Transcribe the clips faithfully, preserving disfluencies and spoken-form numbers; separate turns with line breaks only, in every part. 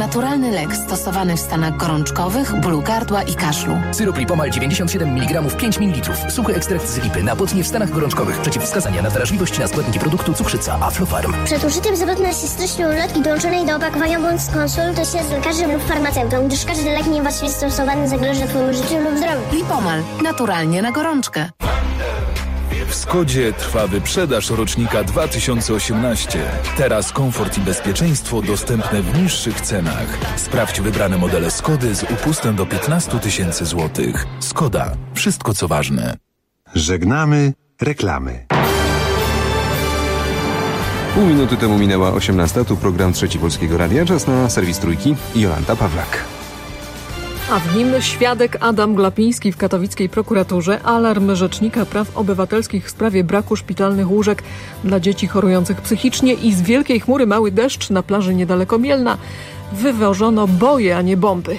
naturalny lek stosowany w stanach gorączkowych, bólu gardła i kaszlu.
Syrop Lipomal dziewięćdziesiąt siedem miligramów pięć mililitrów. Suchy ekstrakt z lipy na potnie w stanach gorączkowych. Przeciwwskazania na wrażliwość na składniki produktu cukrzyca Aflofarm.
Przed użyciem zapewne się treścią ulotki dołączonej do opakowania bądź skonsultuj się z lekarzem lub farmaceutą, gdyż każdy lek niewłaściwie stosowany zagraża Twojemu życiu lub zdrowiu.
Lipomal. Naturalnie na gorączkę.
W Skodzie trwa wyprzedaż rocznika dwa tysiące osiemnaście. Teraz komfort i bezpieczeństwo dostępne w niższych cenach. Sprawdź wybrane modele Skody z upustem do piętnaście tysięcy złotych. Skoda. Wszystko co ważne.
Żegnamy reklamy.
Pół minuty temu minęła osiemnasta. Tu program Trzeci Polskiego Radia. Czas na serwis Trójki. Jolanta Pawlak.
A w nim świadek Adam Glapiński w katowickiej prokuraturze. Alarm Rzecznika Praw Obywatelskich w sprawie braku szpitalnych łóżek dla dzieci chorujących psychicznie i z wielkiej chmury mały deszcz na plaży niedaleko Mielna. Wywożono boje, a nie bomby.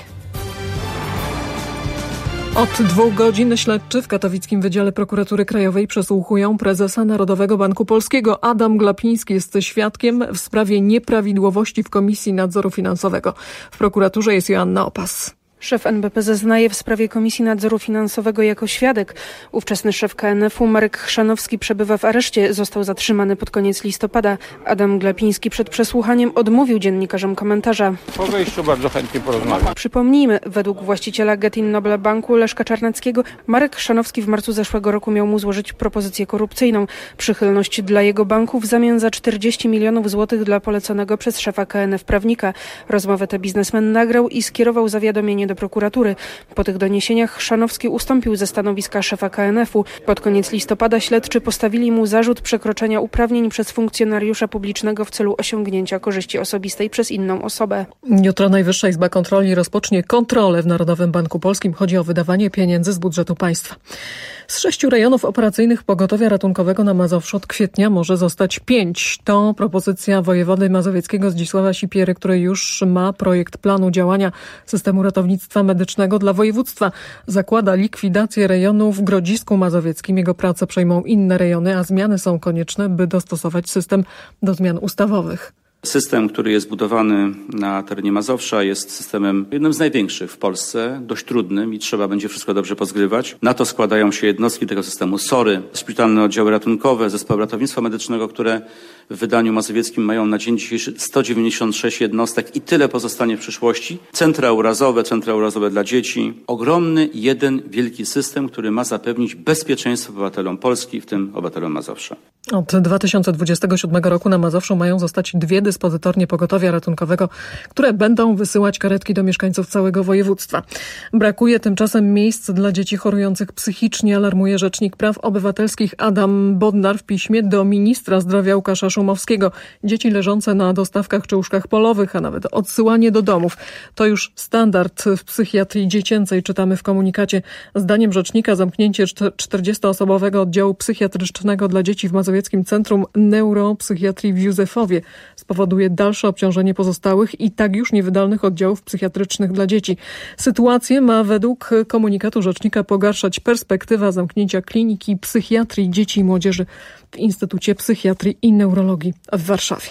Od dwóch godzin śledczy w katowickim Wydziale Prokuratury Krajowej przesłuchują prezesa Narodowego Banku Polskiego. Adam Glapiński jest świadkiem w sprawie nieprawidłowości w Komisji Nadzoru Finansowego. W prokuraturze jest Joanna Opas.
Szef N B P zeznaje w sprawie Komisji Nadzoru Finansowego jako świadek. Ówczesny szef K N F u Marek Chrzanowski przebywa w areszcie. Został zatrzymany pod koniec listopada. Adam Glapiński przed przesłuchaniem odmówił dziennikarzom komentarza.
Po wejściu bardzo chętnie porozmawiam.
Przypomnijmy, według właściciela Getin Nobel Banku Leszka Czarneckiego, Marek Chrzanowski w marcu zeszłego roku miał mu złożyć propozycję korupcyjną. Przychylność dla jego banku w zamian za czterdzieści milionów złotych dla poleconego przez szefa K N F prawnika. Rozmowę tę biznesmen nagrał i skierował zawiadomienie do prokuratury. Po tych doniesieniach Chrzanowski ustąpił ze stanowiska szefa K N F u. Pod koniec listopada śledczy postawili mu zarzut przekroczenia uprawnień przez funkcjonariusza publicznego w celu osiągnięcia korzyści osobistej przez inną osobę.
Jutro Najwyższa Izba Kontroli rozpocznie kontrolę w Narodowym Banku Polskim. Chodzi o wydawanie pieniędzy z budżetu państwa. Z sześciu rejonów operacyjnych pogotowia ratunkowego na Mazowszu od kwietnia może zostać pięć. To propozycja wojewody mazowieckiego Zdzisława Sipiery, który już ma projekt planu działania systemu ratownictwa medycznego dla województwa. Zakłada likwidację rejonu w Grodzisku Mazowieckim. Jego pracę przejmą inne rejony, a zmiany są konieczne, by dostosować system do zmian ustawowych.
System, który jest budowany na terenie Mazowsza, jest systemem jednym z największych w Polsce, dość trudnym i trzeba będzie wszystko dobrze pozgrywać. Na to składają się jednostki tego systemu SOR-y, szpitalne oddziały ratunkowe, zespoły ratownictwa medycznego, które w wydaniu mazowieckim mają na dzień dzisiejszy sto dziewięćdziesiąt sześć jednostek i tyle pozostanie w przyszłości. Centra urazowe, centra urazowe dla dzieci. Ogromny, jeden wielki system, który ma zapewnić bezpieczeństwo obywatelom Polski, w tym obywatelom Mazowsza.
Od dwa tysiące dwudziestego siódmego roku na Mazowszu mają zostać dwie dyspozytornie pogotowia ratunkowego, które będą wysyłać karetki do mieszkańców całego województwa. Brakuje tymczasem miejsc dla dzieci chorujących psychicznie, alarmuje Rzecznik Praw Obywatelskich Adam Bodnar w piśmie do ministra zdrowia Łukasza Szumowskiego. Dzieci leżące na dostawkach czy łóżkach polowych, a nawet odsyłanie do domów. To już standard w psychiatrii dziecięcej, czytamy w komunikacie. Zdaniem rzecznika zamknięcie czterdziestoosobowego oddziału psychiatrycznego dla dzieci w Mazowieckim Centrum Neuropsychiatrii w Józefowie spowoduje dalsze obciążenie pozostałych i tak już niewydolnych oddziałów psychiatrycznych dla dzieci. Sytuację ma według komunikatu rzecznika pogarszać perspektywa zamknięcia kliniki psychiatrii dzieci i młodzieży w Instytucie Psychiatrii i Neurologii w Warszawie.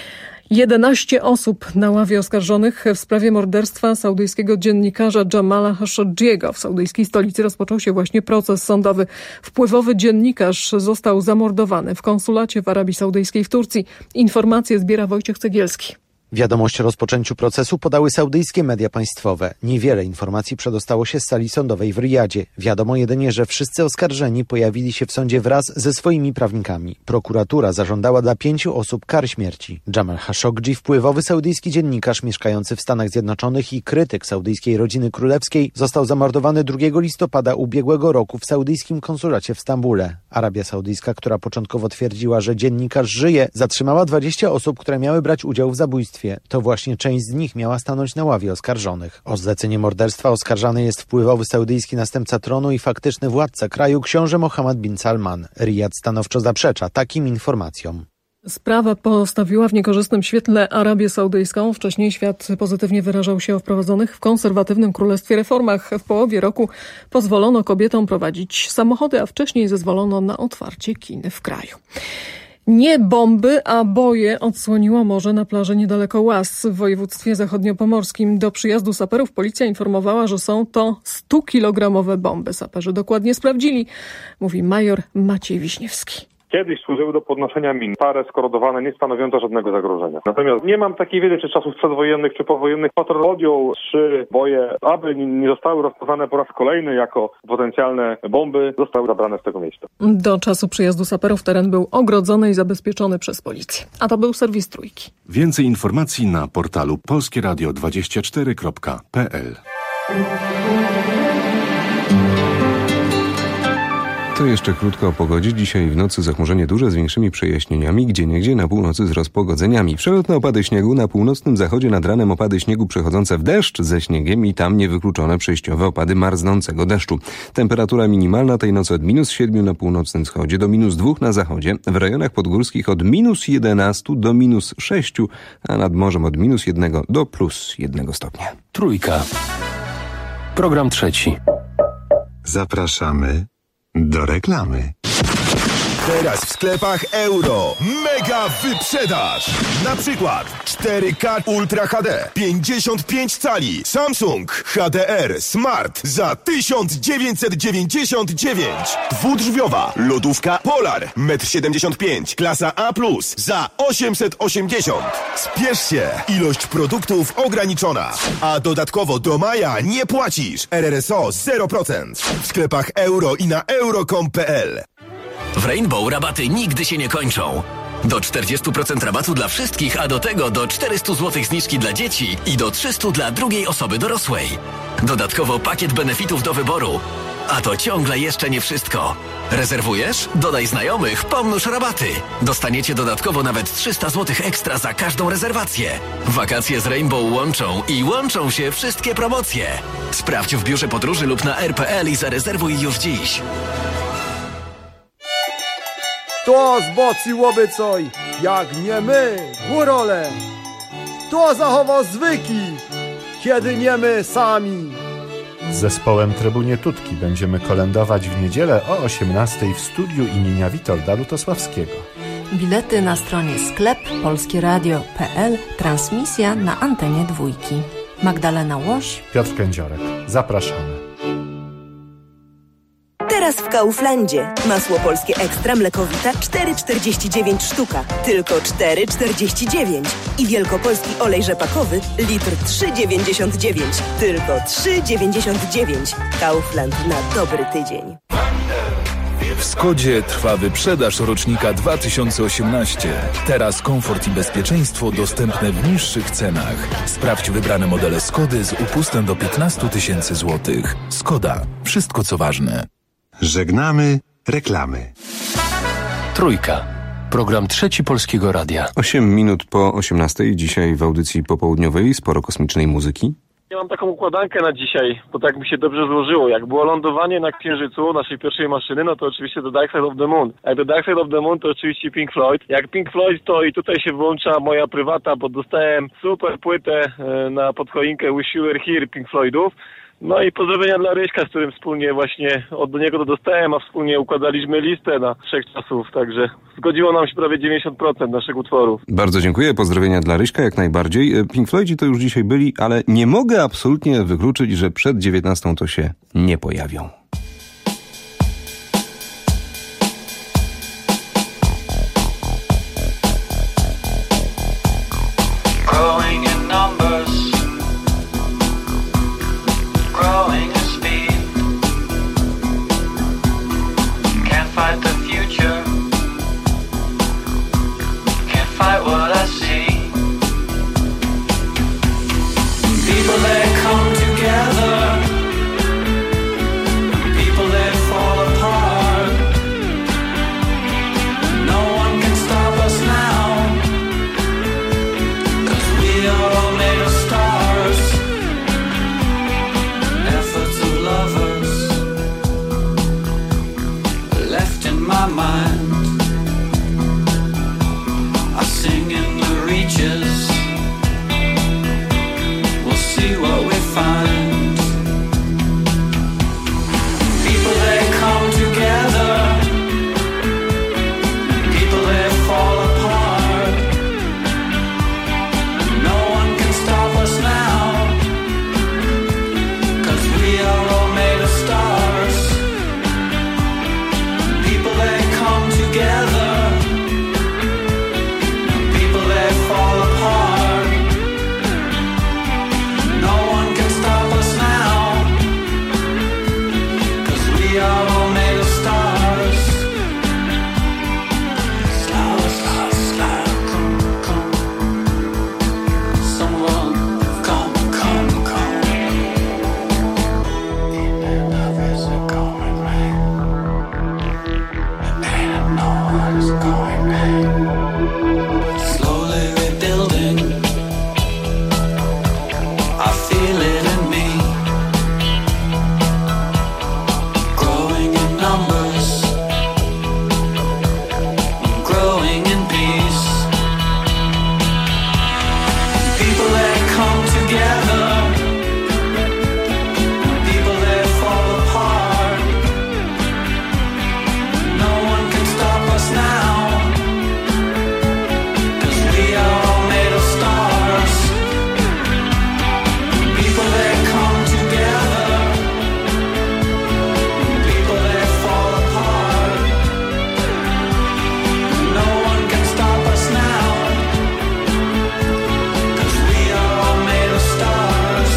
jedenaście osób na ławie oskarżonych w sprawie morderstwa saudyjskiego dziennikarza Jamala Khashoggiego. W saudyjskiej stolicy rozpoczął się właśnie proces sądowy. Wpływowy dziennikarz został zamordowany w konsulacie w Arabii Saudyjskiej w Turcji. Informacje zbiera Wojciech Cegielski.
Wiadomość o rozpoczęciu procesu podały saudyjskie media państwowe. Niewiele informacji przedostało się z sali sądowej w Riyadzie. Wiadomo jedynie, że wszyscy oskarżeni pojawili się w sądzie wraz ze swoimi prawnikami. Prokuratura zażądała dla pięciu osób kar śmierci. Jamal Khashoggi, wpływowy saudyjski dziennikarz mieszkający w Stanach Zjednoczonych i krytyk saudyjskiej rodziny królewskiej, został zamordowany drugiego listopada ubiegłego roku w saudyjskim konsulacie w Stambule. Arabia Saudyjska, która początkowo twierdziła, że dziennikarz żyje, zatrzymała dwadzieścia osób, które miały brać udział w zabójstwie. To właśnie część z nich miała stanąć na ławie oskarżonych. O zlecenie morderstwa oskarżany jest wpływowy saudyjski następca tronu i faktyczny władca kraju, książę Mohammed bin Salman. Riyad stanowczo zaprzecza takim informacjom.
Sprawa postawiła w niekorzystnym świetle Arabię Saudyjską. Wcześniej świat pozytywnie wyrażał się o wprowadzonych w konserwatywnym królestwie reformach. W połowie roku pozwolono kobietom prowadzić samochody, a wcześniej zezwolono na otwarcie kin w kraju. Nie bomby, a boje odsłoniło morze na plaży niedaleko Łas w województwie zachodniopomorskim. Do przyjazdu saperów policja informowała, że są to stukilogramowe bomby. Saperzy dokładnie sprawdzili, mówi major Maciej Wiśniewski.
Kiedyś służyły do podnoszenia min. Stare, skorodowane, nie stanowiące żadnego zagrożenia. Natomiast nie mam takiej wiedzy, czy z czasów przedwojennych, czy powojennych. Patrol odjął trzy boje, aby nie zostały rozpoznane po raz kolejny jako potencjalne bomby, zostały zabrane z tego miejsca.
Do czasu przyjazdu saperów teren był ogrodzony i zabezpieczony przez policję. A to był serwis Trójki.
Więcej informacji na portalu polskie radio dwadzieścia cztery kropka p l.
To jeszcze krótko o pogodzie. Dzisiaj w nocy zachmurzenie duże z większymi przejaśnieniami, gdzieniegdzie na północy z rozpogodzeniami. Przelotne opady śniegu, na północnym zachodzie nad ranem opady śniegu przechodzące w deszcz ze śniegiem i tam niewykluczone przejściowe opady marznącego deszczu. Temperatura minimalna tej nocy od minus siedmiu na północnym wschodzie do minus dwóch na zachodzie, w rejonach podgórskich od minus jedenastu do minus sześciu, a nad morzem od minus jednego do plus jednego stopnia.
Trójka. Program trzeci.
Zapraszamy do reklamy.
Teraz w sklepach Euro mega wyprzedaż! Na przykład cztery K Ultra H D pięćdziesiąt pięć cali Samsung H D R Smart za tysiąc dziewięćset dziewięćdziesiąt dziewięć. Dwudrzwiowa lodówka Polar metr siedemdziesiąt pięć klasa A plus za osiemset osiemdziesiąt. Spiesz się, ilość produktów ograniczona. A dodatkowo do maja nie płacisz. R R S O zero procent. W sklepach Euro i na euro kropka com kropka p l.
W Rainbow rabaty nigdy się nie kończą. Do czterdzieści procent rabatu dla wszystkich, a do tego do czterysta złotych zniżki dla dzieci i do trzysta dla drugiej osoby dorosłej. Dodatkowo pakiet benefitów do wyboru. A to ciągle jeszcze nie wszystko. Rezerwujesz? Dodaj znajomych, pomnóż rabaty. Dostaniecie dodatkowo nawet trzysta złotych ekstra za każdą rezerwację. Wakacje z Rainbow łączą i łączą się wszystkie promocje. Sprawdź w biurze podróży lub na r kropka p l i zarezerwuj już dziś.
Kto zbociłoby coj, jak nie my, górole? Kto zachował zwyki, kiedy nie my sami?
Z zespołem Trybunie Tutki będziemy kolędować w niedzielę o osiemnastej w studiu imienia Witolda Lutosławskiego.
Bilety na stronie sklep polskieradio kropka p l. Transmisja na antenie dwójki. Magdalena Łoś,
Piotr Kędziorek. Zapraszamy.
Teraz w Kauflandzie. Masło polskie ekstra mlekowita cztery czterdzieści dziewięć sztuka. Tylko cztery czterdzieści dziewięć. I wielkopolski olej rzepakowy litr trzy dziewięćdziesiąt dziewięć. Tylko trzy dziewięćdziesiąt dziewięć. Kaufland na dobry tydzień.
W Skodzie trwa wyprzedaż rocznika dwa tysiące osiemnaście. Teraz komfort i bezpieczeństwo dostępne w niższych cenach. Sprawdź wybrane modele Skody z upustem do piętnaście tysięcy złotych. Skoda. Wszystko co ważne.
Żegnamy reklamy.
Trójka. Program trzeci Polskiego Radia.
osiem minut po osiemnastej. Dzisiaj w audycji popołudniowej sporo kosmicznej muzyki.
Ja mam taką układankę na dzisiaj, bo tak mi się dobrze złożyło. Jak było lądowanie na Księżycu, naszej pierwszej maszyny, no to oczywiście The Dark Side of the Moon. Jak The Dark Side of the Moon, to oczywiście Pink Floyd. Jak Pink Floyd, to i tutaj się włącza moja prywata, bo dostałem super płytę na podchoinkę Wish You Were Here Pink Floydów. No i pozdrowienia dla Ryśka, z którym wspólnie właśnie od do niego to dostałem, a wspólnie układaliśmy listę na trzech czasów, także zgodziło nam się prawie dziewięćdziesiąt procent naszych utworów.
Bardzo dziękuję, pozdrowienia dla Ryśka jak najbardziej. Pink Floydzi to już dzisiaj byli, ale nie mogę absolutnie wykluczyć, że przed dziewiętnastą to się nie pojawią.
I feel it in me. Growing in numbers, growing in peace. People that come together, people that fall apart. No one can stop us now, 'cause we are all made of stars. People that come together, people that fall apart. No one can stop us now, 'cause we are all made of stars.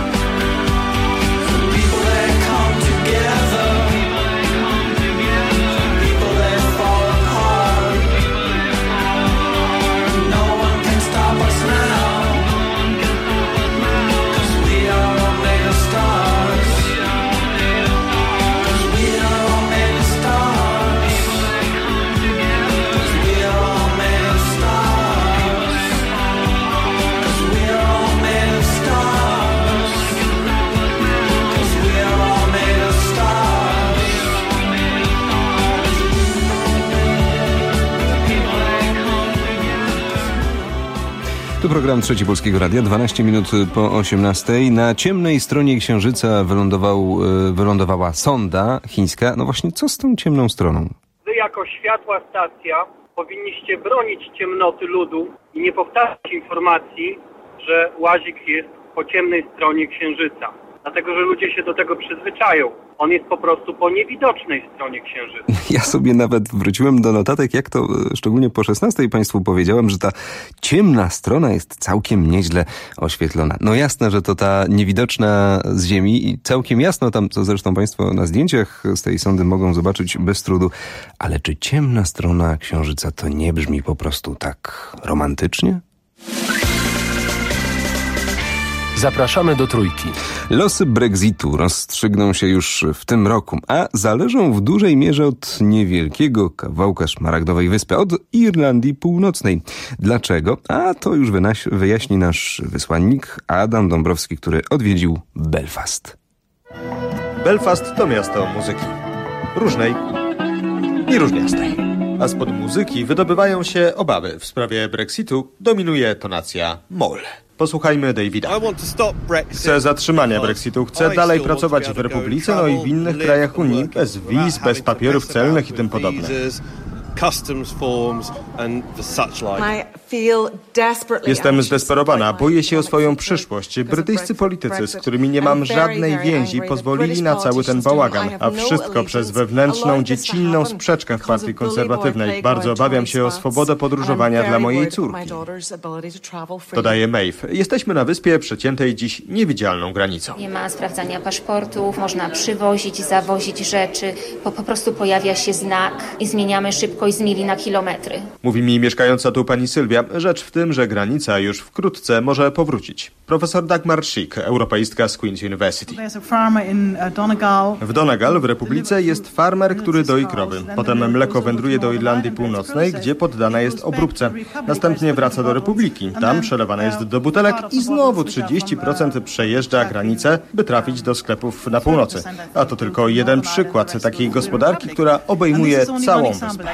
People that come together, people that fall apart. No one can stop us now, 'cause we are all made of stars. 'Cause we are all made of stars. 'Cause we are all made of stars. 'Cause we are all made of stars. 'Cause we are all made of stars.
Tu program Trzeci Polskiego Radia, dwanaście minut po osiemnastej. Na ciemnej stronie Księżyca wylądował, e, wylądowała sonda chińska. No właśnie, co z tą ciemną stroną?
Wy jako światła stacja powinniście bronić ciemnoty ludu i nie powtarzać informacji, że łazik jest po ciemnej stronie Księżyca. Dlatego, że ludzie się do tego przyzwyczają. On jest po prostu po niewidocznej stronie Księżyca.
Ja sobie nawet wróciłem do notatek, jak to e, szczególnie po szesnastej Państwu powiedziałem, że ta ciemna strona jest całkiem nieźle oświetlona. No jasne, że to ta niewidoczna z Ziemi i całkiem jasno tam, co zresztą Państwo na zdjęciach z tej sondy mogą zobaczyć bez trudu. Ale czy ciemna strona Księżyca to nie brzmi po prostu tak romantycznie?
Zapraszamy do Trójki.
Losy Brexitu rozstrzygną się już w tym roku, a zależą w dużej mierze od niewielkiego kawałka szmaragdowej wyspy, od Irlandii Północnej. Dlaczego? A to już wyjaśni nasz wysłannik Adam Dąbrowski, który odwiedził Belfast.
Belfast to miasto muzyki. Różnej i różniastej. A spod muzyki wydobywają się obawy. W sprawie Brexitu dominuje tonacja moll. Posłuchajmy Davida. Chcę zatrzymania Brexitu, chcę dalej pracować w Republice, no i w innych krajach Unii, bez wiz, bez papierów celnych i tym podobne. Jestem zdesperowana, boję się o swoją przyszłość. Brytyjscy politycy, z którymi nie mam żadnej więzi, pozwolili na cały ten bałagan, a wszystko przez wewnętrzną, dziecinną sprzeczkę w partii konserwatywnej. Bardzo obawiam się o swobodę podróżowania dla mojej córki. Dodaje Maeve. Jesteśmy na wyspie przeciętej dziś niewidzialną granicą.
Nie ma sprawdzania paszportów, można przywozić, zawozić rzeczy, bo po prostu pojawia się znak i zmieniamy szybkość z mili na kilometry.
Mówi mi mieszkająca tu pani Sylwia. Rzecz w tym, że granica już wkrótce może powrócić. Profesor Dagmar Schick, europeistka z Queen's University. W Donegal w Republice jest farmer, który doi krowy. Potem mleko wędruje do Irlandii Północnej, gdzie poddana jest obróbce. Następnie wraca do Republiki. Tam przelewane jest do butelek i znowu trzydzieści procent przejeżdża granicę, by trafić do sklepów na północy. A to tylko jeden przykład takiej gospodarki, która obejmuje całą wyspę.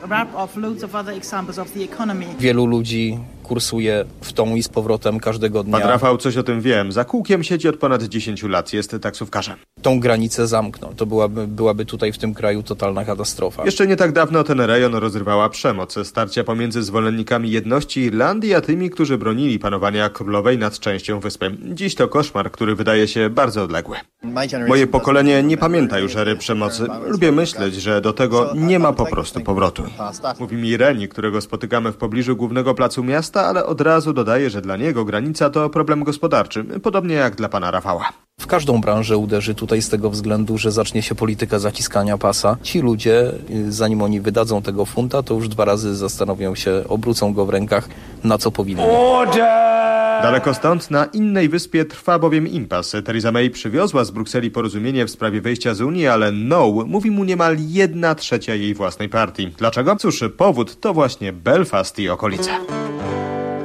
Wielu ludzi kursuje w tą i z powrotem każdego dnia.
Pan Rafał, coś o tym wiem. Za kółkiem siedzi od ponad dziesięciu lat. Jest taksówkarzem.
Tą granicę zamkną. To byłaby, byłaby tutaj w tym kraju totalna katastrofa.
Jeszcze nie tak dawno ten rejon rozrywała przemoc. Starcia pomiędzy zwolennikami jedności Irlandii, a tymi, którzy bronili panowania królowej nad częścią wyspy. Dziś to koszmar, który wydaje się bardzo odległy. Moje pokolenie nie pamięta już ery przemocy. Lubię myśleć, że do tego nie ma po prostu powrotu. Mówi mi Reni, którego spotykamy w pobliżu głównego placu miasta, ale od razu dodaje, że dla niego granica to problem gospodarczy, podobnie jak dla pana Rafała.
W każdą branżę uderzy tutaj z tego względu, że zacznie się polityka zaciskania pasa. Ci ludzie, zanim oni wydadzą tego funta, to już dwa razy zastanowią się, obrócą go w rękach, na co powinni.
Daleko stąd, na innej wyspie, trwa bowiem impas. Theresa May przywiozła z Brukseli porozumienie w sprawie wyjścia z Unii, ale no, mówi mu niemal jedna trzecia jej własnej partii. Dlaczego? Cóż, powód to właśnie Belfast i okolice.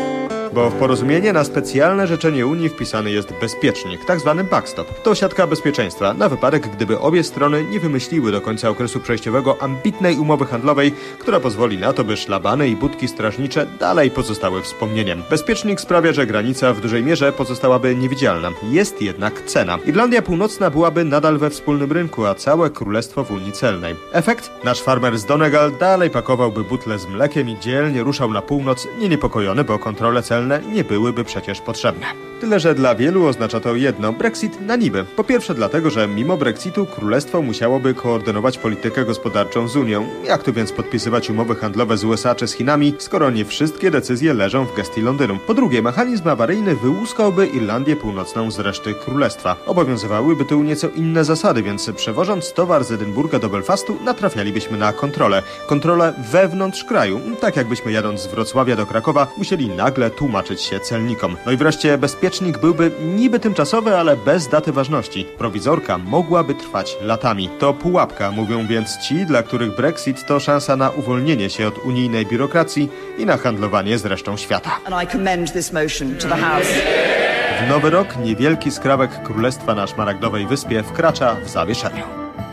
bo w porozumienie na specjalne życzenie Unii wpisany jest bezpiecznik, tak zwany backstop. To siatka bezpieczeństwa na wypadek, gdyby obie strony nie wymyśliły do końca okresu przejściowego ambitnej umowy handlowej, która pozwoli na to, by szlabany i budki strażnicze dalej pozostały wspomnieniem. Bezpiecznik sprawia, że granica w dużej mierze pozostałaby niewidzialna. Jest jednak cena. Irlandia Północna byłaby nadal we wspólnym rynku, a całe królestwo w Unii Celnej. Efekt? Nasz farmer z Donegal dalej pakowałby butle z mlekiem i dzielnie ruszał na północ, nieniepokojony, bo kontrole celne nie byłyby przecież potrzebne. Tyle, że dla wielu oznacza to jedno – Brexit na niby. Po pierwsze dlatego, że mimo Brexitu królestwo musiałoby koordynować politykę gospodarczą z Unią. Jak tu więc podpisywać umowy handlowe z U S A czy z Chinami, skoro nie wszystkie decyzje leżą w gestii Londynu? Po drugie, mechanizm awaryjny wyłuskałby Irlandię Północną z reszty królestwa. Obowiązywałyby tu nieco inne zasady, więc przewożąc towar z Edynburga do Belfastu natrafialibyśmy na kontrolę. Kontrolę wewnątrz kraju, tak jakbyśmy jadąc z Wrocławia do Krakowa musieli nagle tłumaczyć się celnikom. No i wreszcie bezpiecznik byłby niby tymczasowy, ale bez daty ważności. Prowizorka mogłaby trwać latami. To pułapka, mówią więc ci, dla których Brexit to szansa na uwolnienie się od unijnej biurokracji i na handlowanie z resztą świata. W nowy rok niewielki skrawek królestwa na Szmaragdowej Wyspie wkracza w zawieszeniu.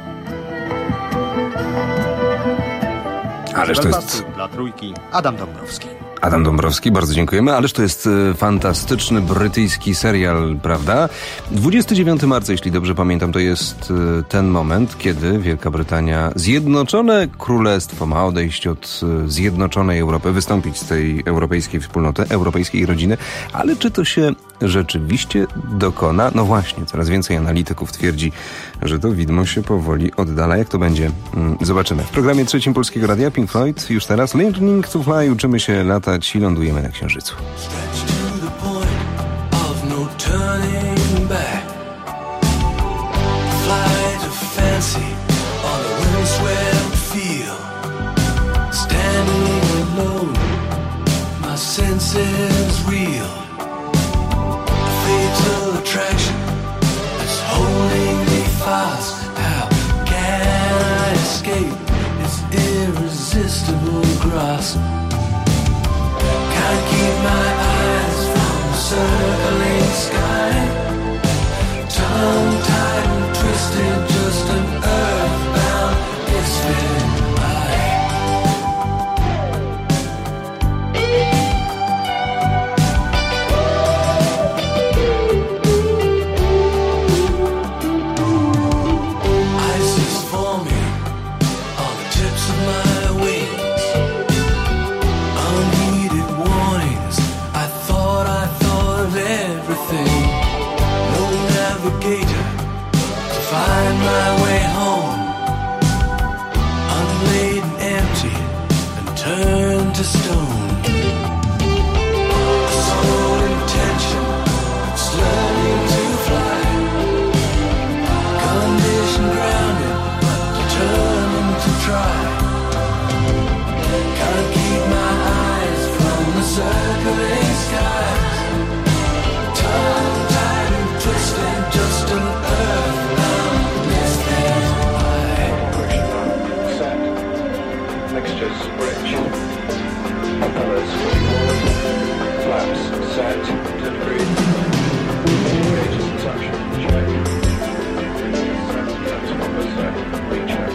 Ależ to jest...
Dla Trójki Adam Dąbrowski.
Adam Dąbrowski, bardzo dziękujemy. Ależ to jest fantastyczny brytyjski serial, prawda? dwudziestego dziewiątego marca, jeśli dobrze pamiętam, to jest ten moment, kiedy Wielka Brytania, Zjednoczone Królestwo, ma odejść od zjednoczonej Europy, wystąpić z tej europejskiej wspólnoty, europejskiej rodziny. Ale czy to się rzeczywiście dokona? No właśnie, coraz więcej analityków twierdzi, że to widmo się powoli oddala. Jak to będzie? Zobaczymy. W programie trzecim Polskiego Radia Pink Floyd już teraz Learning to Fly, uczymy się latać i lądujemy na Księżycu.
Can't keep my eyes from the circling sky. Tongue-tied and twisted, just an earthbound misfit. Ice is forming on the tips of my wings. Unheeded warnings, I thought I thought of everything. No navigator to find my way home. Unladen, empty, and turned to stone. A sole intention, it's learning to fly. Condition grounded, but determined to try. Can't keep my eyes from the circling skies. Tongue-tied and twisted, just an earthbound misfit. Pressure set. Mixtures rich. Propellers fully forward. Flaps set to degree. Gauges touch. Check. Set. Transformer set. Recheck.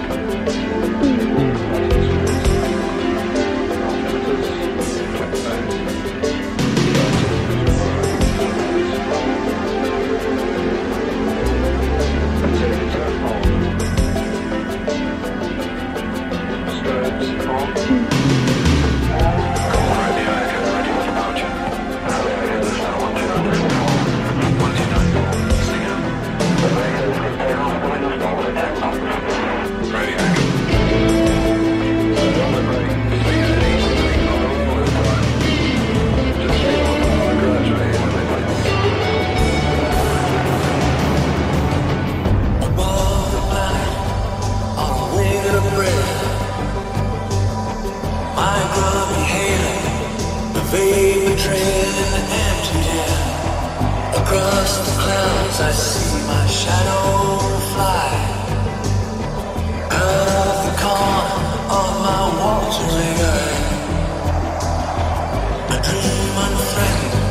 I see my shadow fly out of the corner of my watering eye. I dream unthreatened.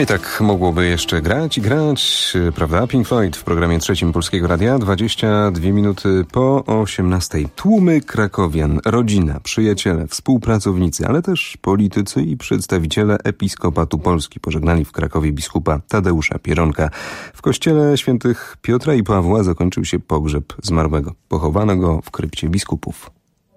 i tak mogłoby jeszcze grać i grać, prawda? Pink Floyd w programie trzecim Polskiego Radia, dwadzieścia dwie minuty po osiemnastej. Tłumy krakowian, rodzina, przyjaciele, współpracownicy, ale też politycy i przedstawiciele Episkopatu Polski pożegnali w Krakowie biskupa Tadeusza Pieronka. W kościele świętych Piotra i Pawła zakończył się pogrzeb zmarłego. Pochowano go w krypcie biskupów.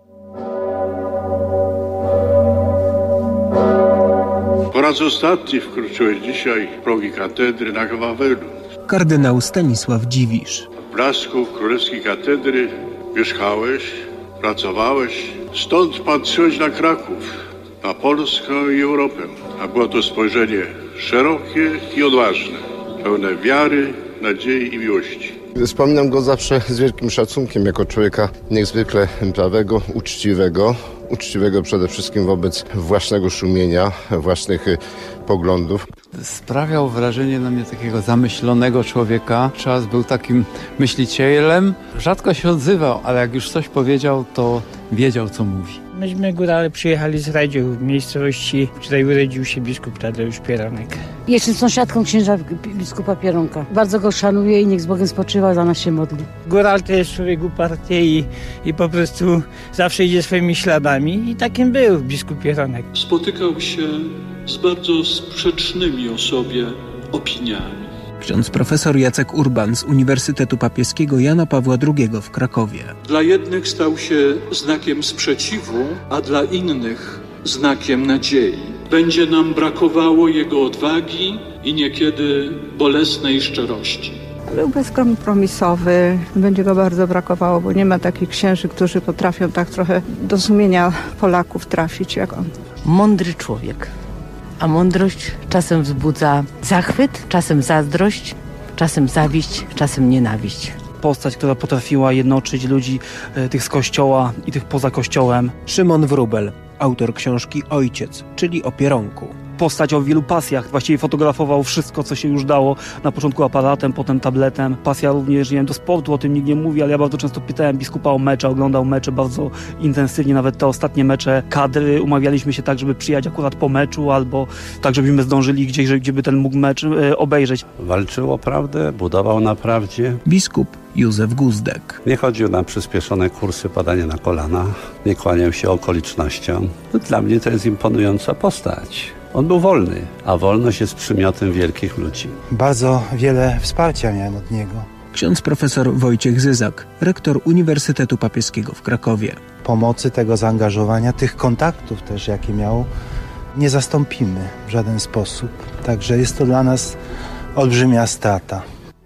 Po raz ostatni wkroczyłeś dzisiaj w progi katedry na Wawelu.
Kardynał Stanisław Dziwisz.
W blasku królewskiej katedry mieszkałeś, pracowałeś, stąd patrzyłeś na Kraków, na Polskę i Europę. A było to spojrzenie szerokie i odważne, pełne wiary, nadziei i miłości.
Wspominam go zawsze z wielkim szacunkiem jako człowieka niezwykle prawego, uczciwego. Uczciwego przede wszystkim wobec własnego sumienia, własnych poglądów.
Sprawiał wrażenie na mnie takiego zamyślonego człowieka. Czas był takim myślicielem. Rzadko się odzywał, ale jak już coś powiedział, to wiedział, co mówi.
Myśmy górale przyjechali z Radziu, w miejscowości, w której urodził się biskup Tadeusz Pieronek.
Jestem sąsiadką księża biskupa Pieronka. Bardzo go szanuję i niech z Bogiem spoczywa, za nas się modli.
Góral to jest człowiek uparty i, i po prostu zawsze idzie swoimi śladami i takim był biskup Pieronek.
Spotykał się z bardzo sprzecznymi o sobie opiniami.
Ksiądz profesor Jacek Urban z Uniwersytetu Papieskiego Jana Pawła drugiego w Krakowie.
Dla jednych stał się znakiem sprzeciwu, a dla innych znakiem nadziei. Będzie nam brakowało jego odwagi i niekiedy bolesnej szczerości.
Był bezkompromisowy, będzie go bardzo brakowało, bo nie ma takich księży, którzy potrafią tak trochę do sumienia Polaków trafić jak on.
Mądry człowiek. A mądrość czasem wzbudza zachwyt, czasem zazdrość, czasem zawiść, czasem nienawiść.
Postać, która potrafiła jednoczyć ludzi, tych z kościoła i tych poza kościołem.
Szymon Wróbel, autor książki Ojciec, czyli o Pieronku.
Postać o wielu pasjach, właściwie fotografował wszystko, co się już dało. Na początku aparatem, potem tabletem. Pasja również, nie wiem, do sportu, o tym nikt nie mówi, ale ja bardzo często pytałem biskupa o mecze, oglądał mecze bardzo intensywnie, nawet te ostatnie mecze kadry. Umawialiśmy się tak, żeby przyjechać akurat po meczu, albo tak, żebyśmy zdążyli gdzieś, gdzie by ten mógł mecz e, obejrzeć.
Walczył o prawdę, budował na prawdzie.
Biskup Józef Guzdek.
Nie chodził na przyspieszone kursy padania na kolana, nie kłaniał się okolicznościom. Dla mnie to jest imponująca postać. On był wolny, a wolność jest przymiotem wielkich ludzi.
Bardzo wiele wsparcia miałem od niego.
Ksiądz profesor Wojciech Zyzak, rektor Uniwersytetu Papieskiego w Krakowie.
Pomocy, tego zaangażowania, tych kontaktów też, jakie miał, nie zastąpimy w żaden sposób. Także jest to dla nas olbrzymia strata.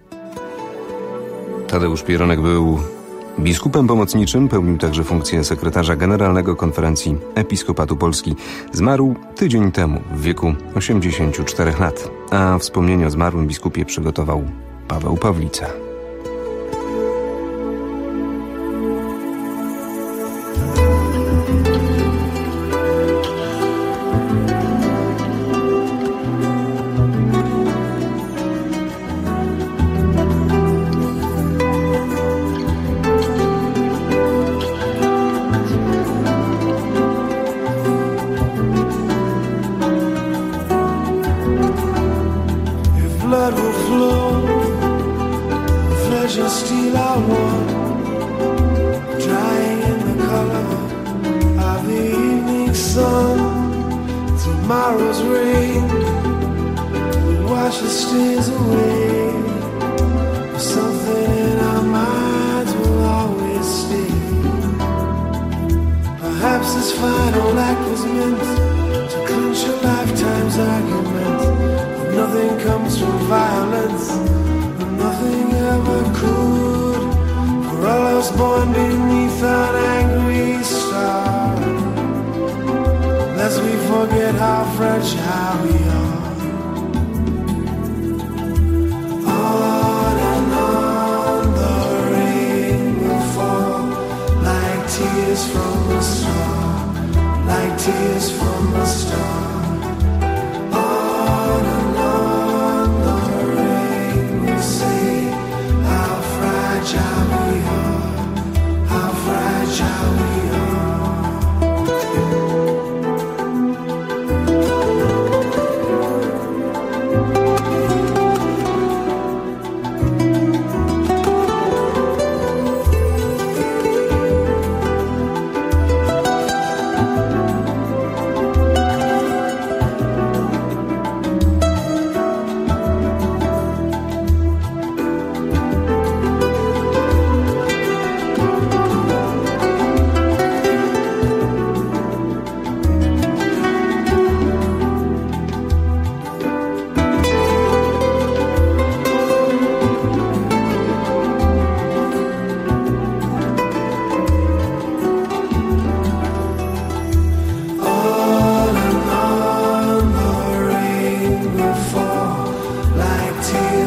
Tadeusz Pieronek był biskupem pomocniczym, pełnił także funkcję sekretarza generalnego Konferencji Episkopatu Polski. Zmarł tydzień temu w wieku osiemdziesięciu czterech lat, a wspomnienie o zmarłym biskupie przygotował Paweł Pawlica.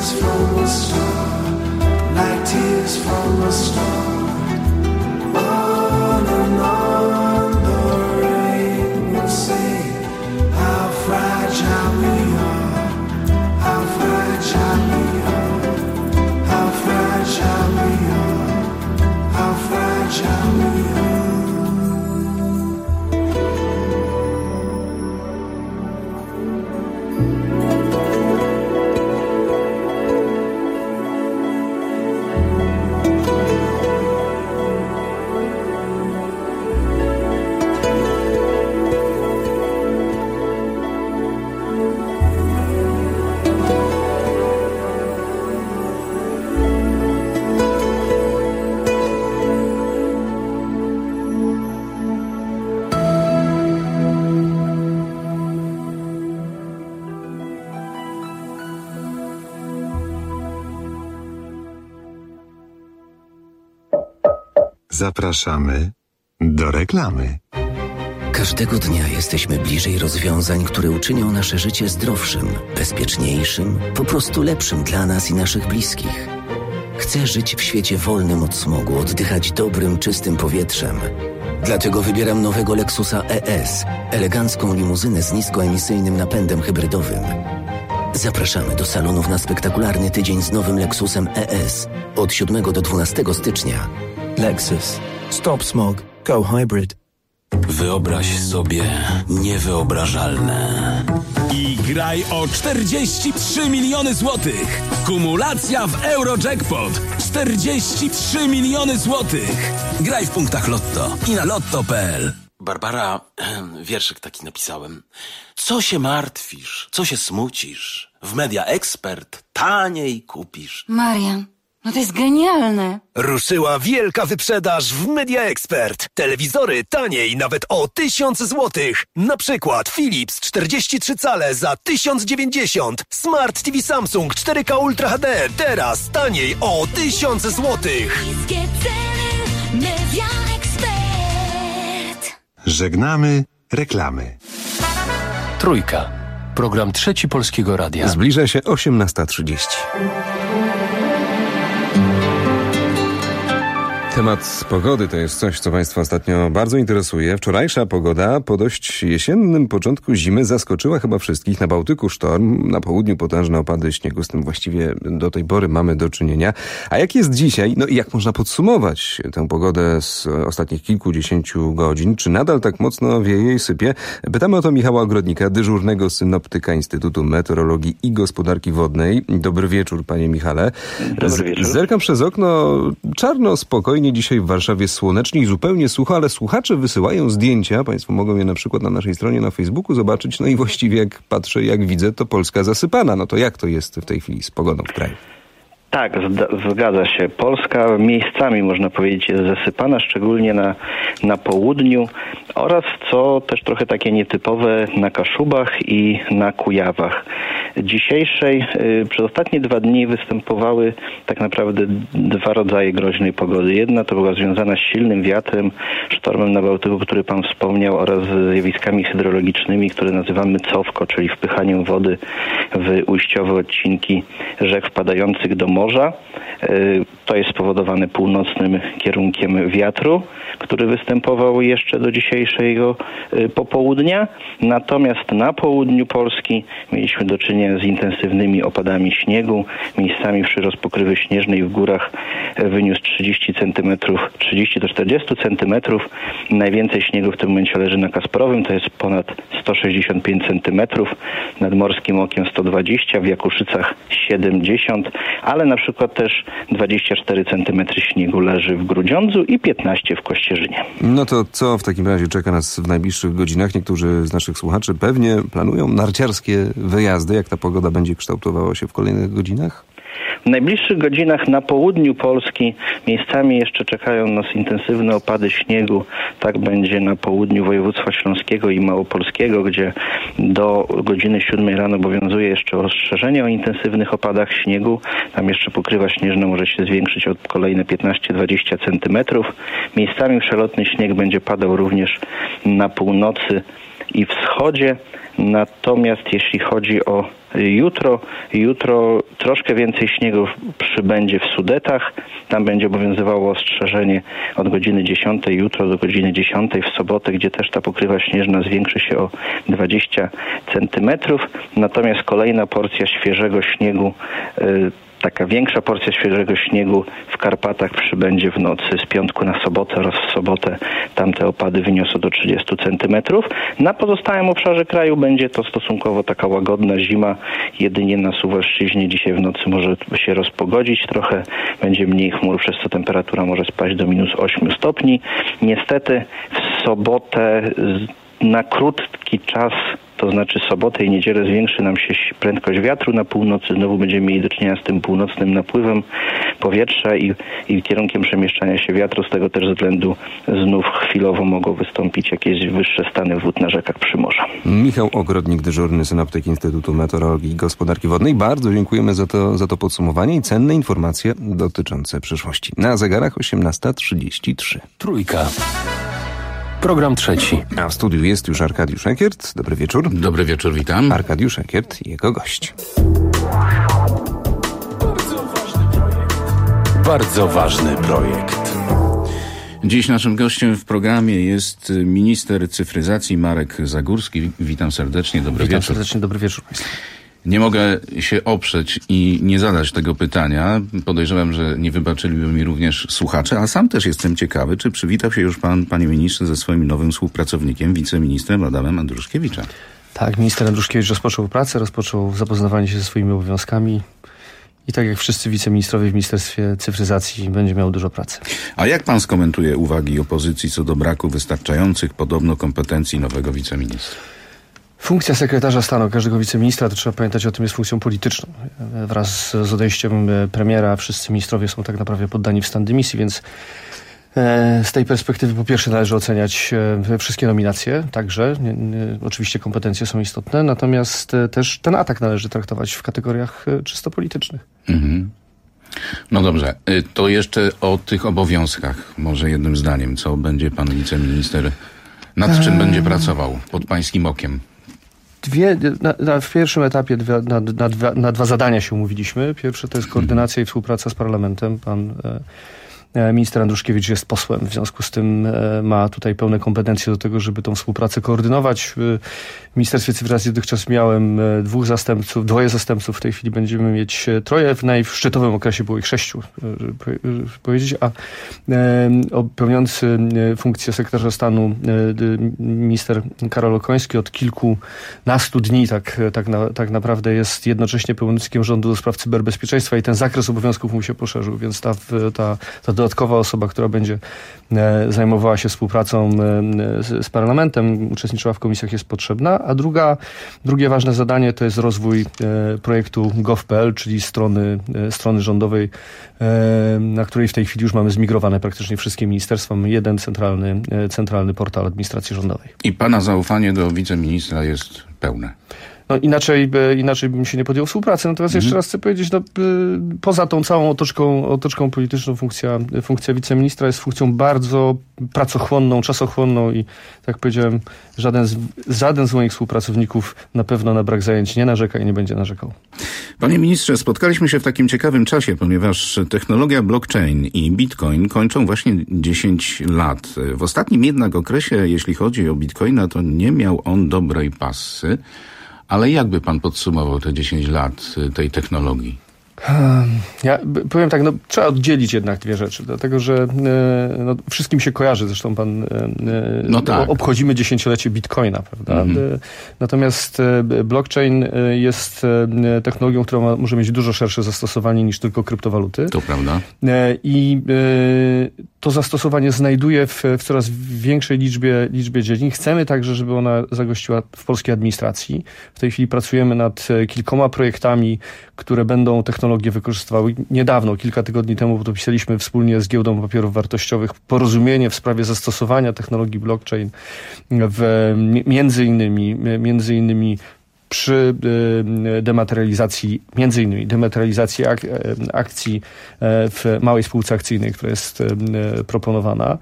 tears from a star, like tears from a star. On and on the rain will sing how fragile we are, how fragile we are, how fragile we are, how fragile we are.
Zapraszamy do reklamy.
Każdego dnia jesteśmy bliżej rozwiązań, które uczynią nasze życie zdrowszym, bezpieczniejszym, po prostu lepszym dla nas i naszych bliskich. Chcę żyć w świecie wolnym od smogu, oddychać dobrym, czystym powietrzem. Dlatego wybieram nowego Lexusa E S, elegancką limuzynę z niskoemisyjnym napędem hybrydowym. Zapraszamy do salonów na spektakularny tydzień z nowym Lexusem E S od siódmego do dwunastego stycznia.
Lexus. Stop smog. Go hybrid.
Wyobraź sobie niewyobrażalne. I graj o czterdzieści trzy miliony złotych. Kumulacja w Eurojackpot. czterdzieści trzy miliony złotych. Graj w punktach Lotto i na lotto kropka p l.
Barbara, wierszyk taki napisałem. Co się martwisz? Co się smucisz? W Media Expert taniej kupisz.
Marian, no to jest genialne.
Ruszyła wielka wyprzedaż w Media Expert. Telewizory taniej nawet o tysiąc złotych. Na przykład Philips czterdzieści trzy cale za tysiąc dziewięćdziesiąt. Smart T V Samsung cztery K Ultra H D teraz taniej o tysiąc złotych.
Niskie ceny, Media Expert.
Żegnamy reklamy.
Trójka. Program Trzeci Polskiego Radia.
Zbliża się osiemnasta trzydzieści. Temat pogody to jest coś, co Państwa ostatnio bardzo interesuje. Wczorajsza pogoda po dość jesiennym początku zimy zaskoczyła chyba wszystkich. Na Bałtyku sztorm, na południu potężne opady śniegu, z tym właściwie do tej pory mamy do czynienia. A jak jest dzisiaj? No i jak można podsumować tę pogodę z ostatnich kilkudziesięciu godzin? Czy nadal tak mocno wieje i sypie? Pytamy o to Michała Ogrodnika, dyżurnego synoptyka Instytutu Meteorologii i Gospodarki Wodnej. Dobry wieczór, panie Michale.
Dobry wieczór.
Zerkam przez okno, czarno, spokojnie. Dzisiaj w Warszawie słonecznie i zupełnie sucho, ale słuchacze wysyłają zdjęcia. Państwo mogą je na przykład na naszej stronie na Facebooku zobaczyć. No i właściwie jak patrzę, jak widzę, to Polska zasypana. No to jak to jest w tej chwili z pogodą w kraju?
Tak, zgadza się. Polska miejscami, można powiedzieć, jest zasypana, szczególnie na, na południu oraz, co też trochę takie nietypowe, na Kaszubach i na Kujawach. Dzisiejszej, y, przez ostatnie dwa dni występowały tak naprawdę dwa rodzaje groźnej pogody. Jedna to była związana z silnym wiatrem, sztormem na Bałtyku, który pan wspomniał, oraz zjawiskami hydrologicznymi, które nazywamy cofko, czyli wpychaniem wody w ujściowe odcinki rzek wpadających do morza. To jest spowodowane północnym kierunkiem wiatru, który występował jeszcze do dzisiejszego popołudnia. Natomiast na południu Polski mieliśmy do czynienia z intensywnymi opadami śniegu. Miejscami przyrost pokrywy śnieżnej w górach wyniósł trzydzieści centymetrów, trzydzieści do czterdziestu centymetrów. Najwięcej śniegu w tym momencie leży na Kasprowym, to jest ponad sto sześćdziesiąt pięć centymetrów. Nad Morskim Okiem sto dwadzieścia, w Jakuszycach siedemdziesiąt, ale na przykład też dwadzieścia cztery centymetry śniegu leży w Grudziądzu i piętnaście w Kościerzynie.
No to co w takim razie czeka nas w najbliższych godzinach? Niektórzy z naszych słuchaczy pewnie planują narciarskie wyjazdy. Jak ta pogoda będzie kształtowała się w kolejnych godzinach?
W najbliższych godzinach na południu Polski miejscami jeszcze czekają nas intensywne opady śniegu. Tak będzie na południu województwa śląskiego i małopolskiego, gdzie do godziny siódmej rano obowiązuje jeszcze ostrzeżenie o intensywnych opadach śniegu. Tam jeszcze pokrywa śnieżna może się zwiększyć o kolejne piętnaście do dwudziestu centymetrów. Miejscami przelotny śnieg będzie padał również na północy i wschodzie. Natomiast jeśli chodzi o jutro. Jutro troszkę więcej śniegu przybędzie w Sudetach. Tam będzie obowiązywało ostrzeżenie od godziny dziesiątej jutro do godziny dziesiątej w sobotę, gdzie też ta pokrywa śnieżna zwiększy się o dwadzieścia centymetrów. Natomiast kolejna porcja świeżego śniegu, yy, taka większa porcja świeżego śniegu w Karpatach przybędzie w nocy z piątku na sobotę oraz w sobotę tamte opady wyniosą do trzydziestu centymetrów. Na pozostałym obszarze kraju będzie to stosunkowo taka łagodna zima. Jedynie na Suwalszczyźnie dzisiaj w nocy może się rozpogodzić trochę. Będzie mniej chmur, przez co temperatura może spaść do minus ośmiu stopni. Niestety w sobotę na krótki czas, to znaczy sobotę i niedzielę, zwiększy nam się prędkość wiatru na północy. Znowu będziemy mieli do czynienia z tym północnym napływem powietrza i, i kierunkiem przemieszczania się wiatru. Z tego też względu znów chwilowo mogą wystąpić jakieś wyższe stany wód na rzekach Przymorza.
Michał Ogrodnik, dyżurny synoptyk Instytutu Meteorologii i Gospodarki Wodnej. Bardzo dziękujemy za to, za to podsumowanie i cenne informacje dotyczące przyszłości. Na zegarach osiemnasta trzydzieści trzy.
Trójka. Program trzeci.
A w studiu jest już Arkadiusz Ekiert. Dobry wieczór.
Dobry wieczór, witam.
Arkadiusz Ekiert i jego gość.
Bardzo ważny projekt. Dziś naszym gościem w programie jest minister cyfryzacji Marek Zagórski. Witam serdecznie, dobry
Witam
wieczór.
serdecznie, dobry wieczór Państwu.
Nie mogę się oprzeć i nie zadać tego pytania. Podejrzewam, że nie wybaczyliby mi również słuchacze, a sam też jestem ciekawy, czy przywitał się już pan, panie ministrze, ze swoim nowym współpracownikiem, wiceministrem Adamem Andruszkiewiczem.
Tak, minister Andruszkiewicz rozpoczął pracę, rozpoczął zapoznawanie się ze swoimi obowiązkami i tak jak wszyscy wiceministrowie w Ministerstwie Cyfryzacji będzie miał dużo pracy.
A jak pan skomentuje uwagi opozycji co do braku wystarczających podobno kompetencji nowego wiceministra?
Funkcja sekretarza stanu każdego wiceministra, to trzeba pamiętać o tym, jest funkcją polityczną. Wraz z odejściem premiera wszyscy ministrowie są tak naprawdę poddani w stan dymisji, więc z tej perspektywy po pierwsze należy oceniać wszystkie nominacje, także oczywiście kompetencje są istotne, natomiast też ten atak należy traktować w kategoriach czysto politycznych.
Mhm. No dobrze, to jeszcze o tych obowiązkach, może jednym zdaniem, co będzie pan wiceminister, nad czym będzie pracował pod pańskim okiem?
Dwie, na, na, w pierwszym etapie dwie, na, na, dwa, na dwa zadania się umówiliśmy. Pierwsze to jest koordynacja i współpraca z parlamentem. Pan e, minister Andruszkiewicz jest posłem, w związku z tym e, ma tutaj pełne kompetencje do tego, żeby tą współpracę koordynować. W Ministerstwie Cyfryzacji dotychczas miałem e, dwóch zastępców, dwoje zastępców, w tej chwili będziemy mieć troje. W najszczytowym okresie było ich sześciu, żeby powiedzieć, a e, pełniący funkcję sekretarza stanu e, minister Karol Okoński od kilkunastu dni tak, tak, na, tak naprawdę jest jednocześnie pełnomocnikiem rządu do spraw cyberbezpieczeństwa i ten zakres obowiązków mu się poszerzył, więc ta, ta, ta dodatkowa osoba, która będzie e, zajmowała się współpracą e, z, z parlamentem, uczestniczyła w komisjach, jest potrzebna, a druga, drugie ważne zadanie to jest rozwój e, projektu gov kropka p l, czyli strony, e, strony rządowej, e, na której w tej chwili już mamy zmigrowane praktycznie wszystkie ministerstwa. Mamy jeden centralny, e, centralny portal administracji rządowej.
I pana zaufanie do wiceministra jest pełne.
No inaczej, inaczej bym się nie podjął współpracy. Natomiast mhm. jeszcze raz chcę powiedzieć, no, poza tą całą otoczką, otoczką polityczną funkcja, funkcja wiceministra jest funkcją bardzo pracochłonną, czasochłonną i tak jak powiedziałem, żaden z, żaden z moich współpracowników na pewno na brak zajęć nie narzeka i nie będzie narzekał.
Panie ministrze, spotkaliśmy się w takim ciekawym czasie, ponieważ technologia blockchain i bitcoin kończą właśnie dziesięć lat. W ostatnim jednak okresie, jeśli chodzi o bitcoina, to nie miał on dobrej pasy. Ale jakby pan podsumował te dziesięć lat tej technologii?
Ja powiem tak, no trzeba oddzielić jednak dwie rzeczy, dlatego że no, wszystkim się kojarzy, zresztą pan no tak. obchodzimy dziesięciolecie bitcoina, prawda? Mhm. Natomiast blockchain jest technologią, która ma, może mieć dużo szersze zastosowanie niż tylko kryptowaluty.
To prawda.
I to zastosowanie znajduje w, w coraz większej liczbie, liczbie dziedzin. Chcemy także, żeby ona zagościła w polskiej administracji. W tej chwili pracujemy nad kilkoma projektami, które będą technologię wykorzystywały. Niedawno, kilka tygodni temu podpisaliśmy wspólnie z Giełdą Papierów Wartościowych porozumienie w sprawie zastosowania technologii blockchain w między innymi, między innymi przy dematerializacji, między innymi dematerializacji ak- akcji w małej spółce akcyjnej, która jest proponowana.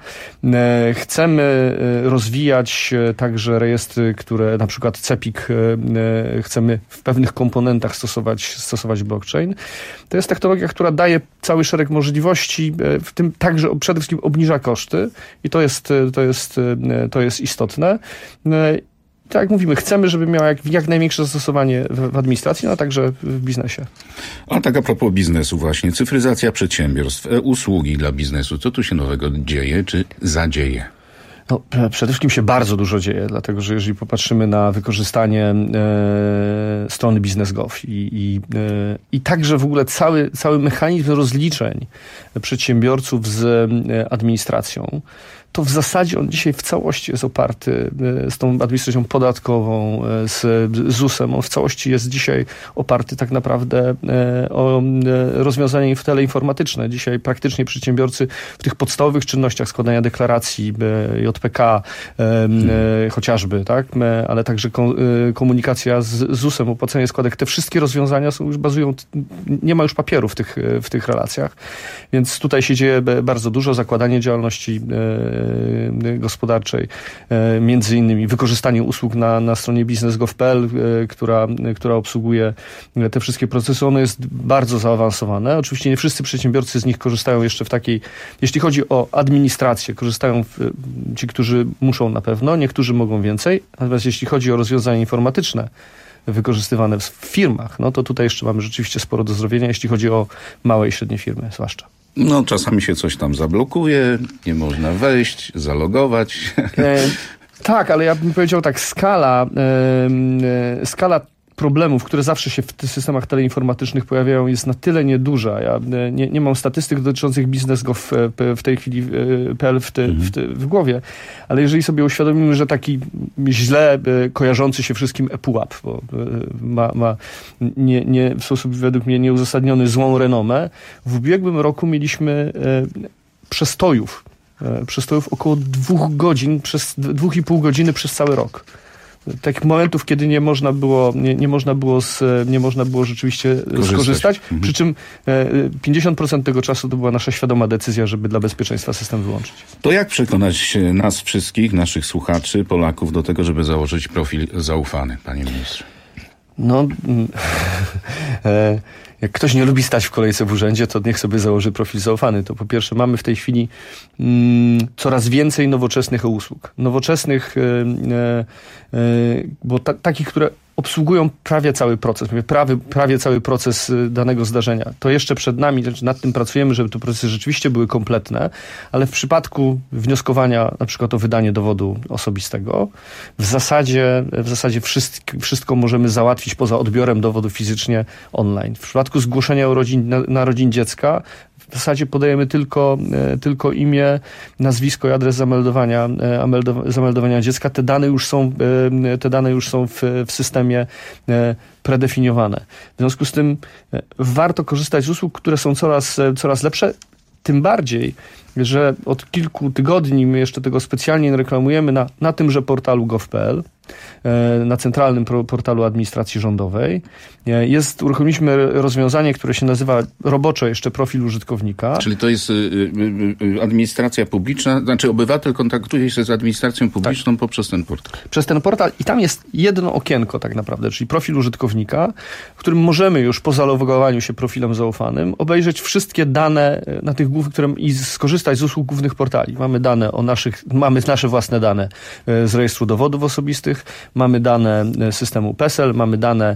Chcemy rozwijać także rejestry, które na przykład CEPIK chcemy w pewnych komponentach stosować, stosować blockchain. To jest technologia, która daje cały szereg możliwości, w tym także przede wszystkim obniża koszty i to jest, to jest, to jest istotne. Tak jak mówimy, chcemy, żeby miała jak, jak największe zastosowanie w, w administracji, no a także w biznesie.
A tak a propos biznesu właśnie, cyfryzacja przedsiębiorstw, e-usługi dla biznesu. Co tu się nowego dzieje, czy zadzieje?
No, przede wszystkim się bardzo dużo dzieje, dlatego że jeżeli popatrzymy na wykorzystanie e, strony biznes kropka gov i, i, e, i także w ogóle cały, cały mechanizm rozliczeń przedsiębiorców z administracją, to w zasadzie on dzisiaj w całości jest oparty z tą administracją podatkową, z zusem. On w całości jest dzisiaj oparty tak naprawdę o rozwiązania teleinformatyczne. Dzisiaj praktycznie przedsiębiorcy w tych podstawowych czynnościach składania deklaracji, J P K hmm. chociażby, tak, ale także komunikacja z zusem, opłacenie składek, te wszystkie rozwiązania są już bazują, nie ma już papieru w tych, w tych relacjach. Więc tutaj się dzieje bardzo dużo, zakładanie działalności gospodarczej, między innymi wykorzystanie usług na, na stronie biznes kropka gov kropka p l, która, która obsługuje te wszystkie procesy. Ono jest bardzo zaawansowane. Oczywiście nie wszyscy przedsiębiorcy z nich korzystają jeszcze w takiej, jeśli chodzi o administrację, korzystają w, ci, którzy muszą na pewno, niektórzy mogą więcej, natomiast jeśli chodzi o rozwiązania informatyczne wykorzystywane w firmach, no to tutaj jeszcze mamy rzeczywiście sporo do zrobienia, jeśli chodzi o małe i średnie firmy zwłaszcza.
No, czasami się coś tam zablokuje, nie można wejść, zalogować.
E, tak, ale ja bym powiedział tak, skala, e, e, skala problemów, które zawsze się w tych systemach teleinformatycznych pojawiają, jest na tyle nieduża. Ja nie, nie mam statystyk dotyczących biznes kropka gov w tej chwili P L w, te, w, te, w głowie, ale jeżeli sobie uświadomimy, że taki źle kojarzący się wszystkim ePUAP, bo ma, ma nie, nie, w sposób według mnie nieuzasadniony złą renomę, w ubiegłym roku mieliśmy przestojów, przestojów około dwóch godzin, przez dwóch i pół godziny przez cały rok. Takich momentów, kiedy nie można było, nie, nie można było, z, nie można było rzeczywiście skorzystać. skorzystać. Mhm. Przy czym pięćdziesiąt procent tego czasu to była nasza świadoma decyzja, żeby dla bezpieczeństwa system wyłączyć.
To jak przekonać nas wszystkich, naszych słuchaczy, Polaków do tego, żeby założyć profil zaufany, panie ministrze?
No, jak ktoś nie lubi stać w kolejce w urzędzie, to niech sobie założy profil zaufany. To po pierwsze mamy w tej chwili mm, coraz więcej nowoczesnych usług. Nowoczesnych, e, e, bo ta, takich, które obsługują prawie cały proces, mówię, prawie, prawie cały proces danego zdarzenia. To jeszcze przed nami, nad tym pracujemy, żeby te procesy rzeczywiście były kompletne, ale w przypadku wnioskowania na przykład o wydanie dowodu osobistego, w zasadzie, w zasadzie wszystko, wszystko możemy załatwić poza odbiorem dowodu fizycznie online. W przypadku zgłoszenia urodzin, narodzin dziecka w zasadzie podajemy tylko, tylko imię, nazwisko i adres zameldowania, zameldowania dziecka. Te dane już są, te dane już są w, w systemie predefiniowane. W związku z tym warto korzystać z usług, które są coraz, coraz lepsze. Tym bardziej, że od kilku tygodni my jeszcze tego specjalnie nie reklamujemy na, na tymże portalu gov kropka p l, na centralnym portalu administracji rządowej. Jest, uruchomiliśmy rozwiązanie, które się nazywa roboczo jeszcze profil użytkownika.
Czyli to jest y, y, administracja publiczna, znaczy obywatel kontaktuje się z administracją publiczną tak. poprzez ten portal.
Przez ten portal i tam jest jedno okienko tak naprawdę, czyli profil użytkownika, w którym możemy już po zalogowaniu się profilem zaufanym obejrzeć wszystkie dane na tych głównych, które i skorzystać z usług głównych portali. Mamy dane o naszych, mamy nasze własne dane z rejestru dowodów osobistych, mamy dane systemu PESEL, mamy dane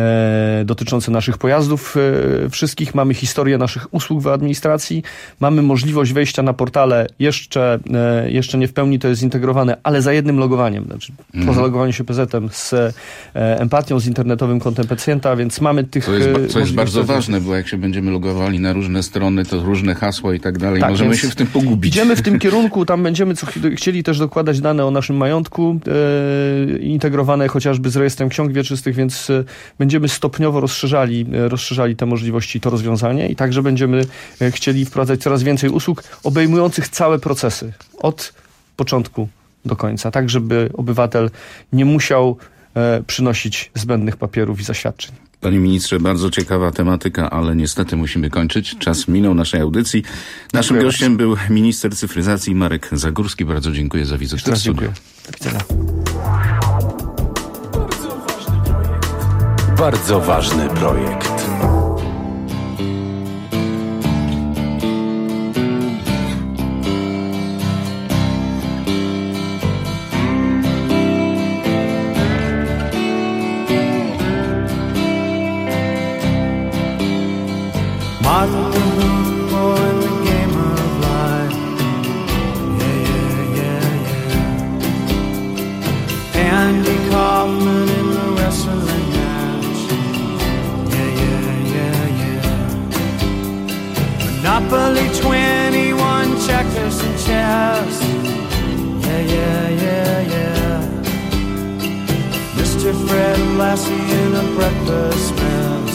e, dotyczące naszych pojazdów e, wszystkich, mamy historię naszych usług w administracji, mamy możliwość wejścia na portale jeszcze, e, jeszcze nie w pełni to jest zintegrowane, ale za jednym logowaniem, znaczy mm. po zalogowaniu się P Z-em z e, empatią, z internetowym kontem pacjenta, więc mamy tych...
To jest, co jest bardzo ważne, bo jak się będziemy logowali na różne strony, to różne hasła i tak dalej, tak, możemy się w tym pogubić.
Idziemy w tym kierunku, tam będziemy co, chcieli też dokładać dane o naszym majątku, e, integrowane chociażby z rejestrem ksiąg wieczystych, więc będziemy stopniowo rozszerzali, rozszerzali te możliwości, to rozwiązanie i także będziemy chcieli wprowadzać coraz więcej usług obejmujących całe procesy od początku do końca, tak żeby obywatel nie musiał e, przynosić zbędnych papierów i zaświadczeń.
Panie ministrze, bardzo ciekawa tematyka, ale niestety musimy kończyć. Czas minął naszej audycji. Naszym
Dziękuję
gościem był minister cyfryzacji Marek Zagórski. Bardzo dziękuję za wizytę w studiu.
Do widzenia.
Bardzo ważny projekt.
Martin Luther King in the game of life. Yeah, yeah, yeah, yeah. Andy Kaufman in the wrestling match. Yeah, yeah, yeah, yeah. Monopoly twenty-one, checkers and chess. Yeah, yeah, yeah, yeah. Mister Fred Lassie in a breakfast mess.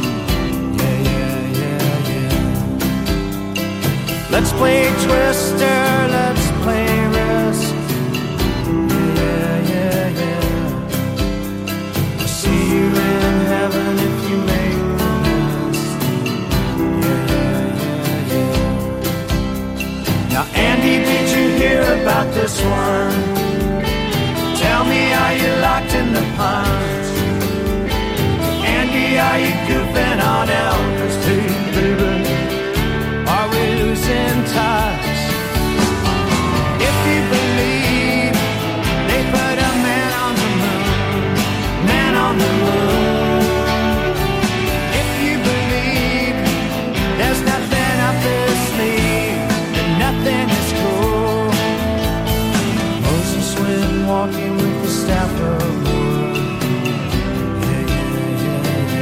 Let's play Twister, let's play Risk. Yeah, yeah, yeah. I'll see you in heaven if you make the list. Yeah, yeah, yeah, yeah. Now, Andy, did you hear about this one? Tell me, are you locked in the pond? Andy, are you goofing on Elvis too, baby? Are we losing touch? If you believe they put a man on the moon, man on the moon. If you believe there's nothing up his sleeve, and nothing is cool. Moses went walking with the staff of wood. Yeah, yeah, yeah,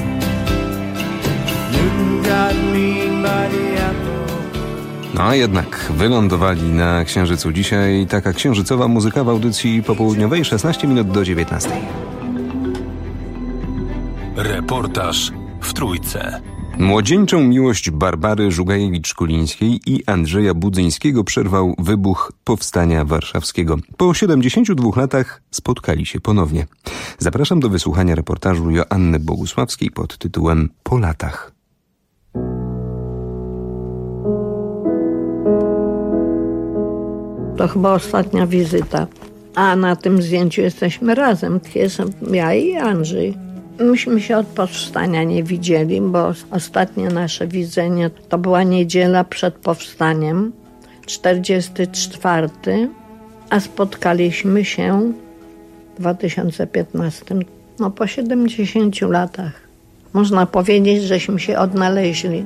yeah. Newton got mean by the
No a jednak wylądowali na Księżycu. Dzisiaj taka księżycowa muzyka w audycji popołudniowej, szesnaście minut do dziewiętnastej.
Reportaż w Trójce.
Młodzieńczą miłość Barbary Żugajewicz-Kulińskiej i Andrzeja Budzyńskiego przerwał wybuch Powstania Warszawskiego. Po siedemdziesięciu dwóch latach spotkali się ponownie. Zapraszam do wysłuchania reportażu Joanny Bogusławskiej pod tytułem Po latach.
To chyba ostatnia wizyta. A na tym zdjęciu jesteśmy razem. Jestem ja i Andrzej. Myśmy się od powstania nie widzieli, bo ostatnie nasze widzenie to była niedziela przed powstaniem, czterdziesty czwarty, a spotkaliśmy się w dwa tysiące piętnastym, no po siedemdziesięciu latach. Można powiedzieć, żeśmy się odnaleźli.